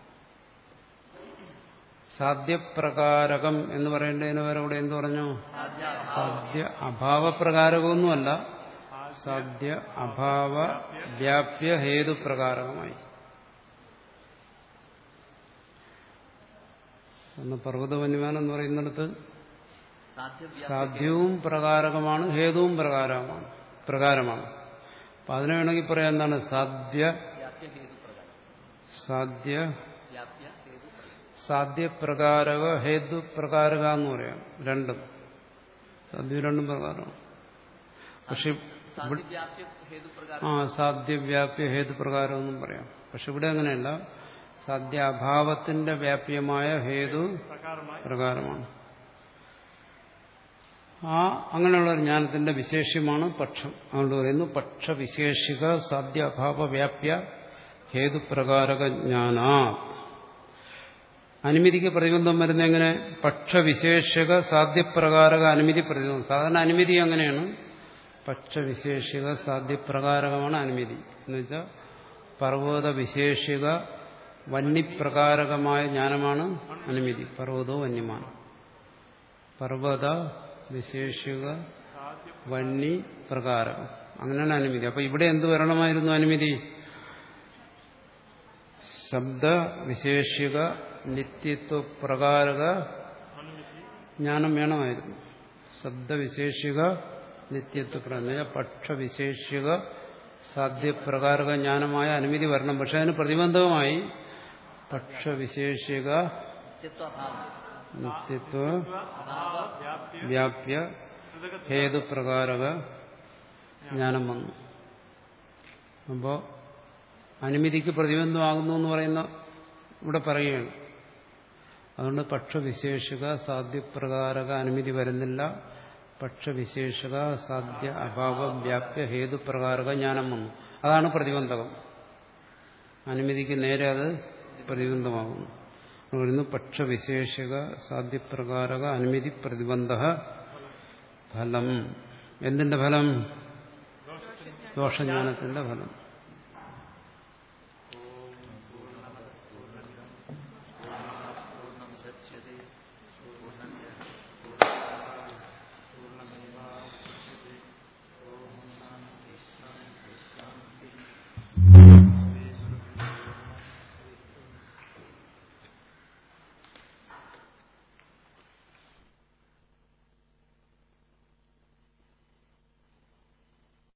Speaker 1: സാധ്യപ്രകാരകം എന്ന് പറയേണ്ടതിന് വരെ ഇവിടെ എന്ത് പറഞ്ഞു? സാധ്യ അഭാവപ്രകാരകമൊന്നുമല്ല, സാധ്യ അഭാവ വ്യാപ്യ ഹേതുപ്രകാരകമായി. എന്ന് പർവ്വതവന്യമാൻ എന്ന് പറയുന്നിടത്ത് സാധ്യവും പ്രകാരകമാണ്, ഹേതുവും പ്രകാരമാണ് പ്രകാരമാണ് അപ്പൊ അതിനെ വേണമെങ്കിൽ പറയാം എന്താണ്? സാധ്യ സാധ്യ സാധ്യപ്രകാരക ഹേതുപ്രകാരക എന്ന് പറയാം. രണ്ടും സാധ്യ രണ്ടും പ്രകാരമാണ്. പക്ഷെ ആ സാധ്യവ്യാപ്യ ഹേതുപ്രകാരം എന്നും പറയാം. പക്ഷെ ഇവിടെ അങ്ങനെയല്ല. സാധ്യ അഭാവത്തിന്റെ വ്യാപ്യമായ ഹേതു പ്രകാരമാണ്. ആ അങ്ങനെയുള്ള ജ്ഞാനത്തിന്റെ വിശേഷ്യമാണ് പക്ഷം. അതുകൊണ്ട് പറയുന്നു പക്ഷവിശേഷിക സാധ്യ അഭാവ വ്യാപ്യ ഹേതുപ്രകാരക ജ്ഞാന. അനുമതിക്ക് പ്രതിബന്ധം വരുന്ന എങ്ങനെ? പക്ഷവിശേഷക സാധ്യപ്രകാരക അനുമതി പ്രതിബന്ധം. സാധാരണ അനുമതി അങ്ങനെയാണ്. പക്ഷവിശേഷിക സാധ്യപ്രകാരകമാണ് അനുമതി. എന്നുവെച്ചാൽ പർവ്വത വിശേഷിക വന്യപ്രകാരകമായ ജ്ഞാനമാണ് അനുമതി. പർവ്വതോ വന്യമാണ്. പർവ്വത വിശേഷിക വന്യ പ്രകാരകം, അങ്ങനെയാണ് അനുമതി. അപ്പൊ ഇവിടെ എന്ത് വരണമായിരുന്നു അനുമതി? ശബ്ദ വിശേഷിക നിത്യത്വ പ്രകാരക ജ്ഞാനം വേണമായിരുന്നു. ശബ്ദവിശേഷിക നിത്യത്വ പ്രകാരം പക്ഷവിശേഷിക സാധ്യപ്രകാരക ജ്ഞാനമായ അനുമതി വരണം. പക്ഷെ അതിന് പ്രതിബന്ധകമായി പക്ഷവിശേഷിക നിത്യത്വ വ്യാപ്യ ഹേതുപ്രകാരക ജ്ഞാനം വന്നു. അപ്പോ അനുമതിക്ക് പ്രതിബന്ധമാകുന്നു എന്ന് പറയുന്ന ഇവിടെ പറയുകയാണ്. അതുകൊണ്ട് പക്ഷവിശേഷിക സാധ്യപ്രകാരക അനുമതി വരുന്നില്ല. പക്ഷവിശേഷിക സാധ്യ അഭാവ വ്യാപ്യ ഹേതുപ്രകാരക ജ്ഞാനം വന്നു. അതാണ് പ്രതിബന്ധകം. അനുമതിക്ക് നേരെ അത് പ്രതിബന്ധമാകുന്നു. പറയുന്നു പക്ഷവിശേഷിക സാധ്യപ്രകാരക അനുമതി പ്രതിബന്ധ ഫലം. എന്തിന്റെ ഫലം? ദോഷജ്ഞാനത്തിന്റെ ഫലം.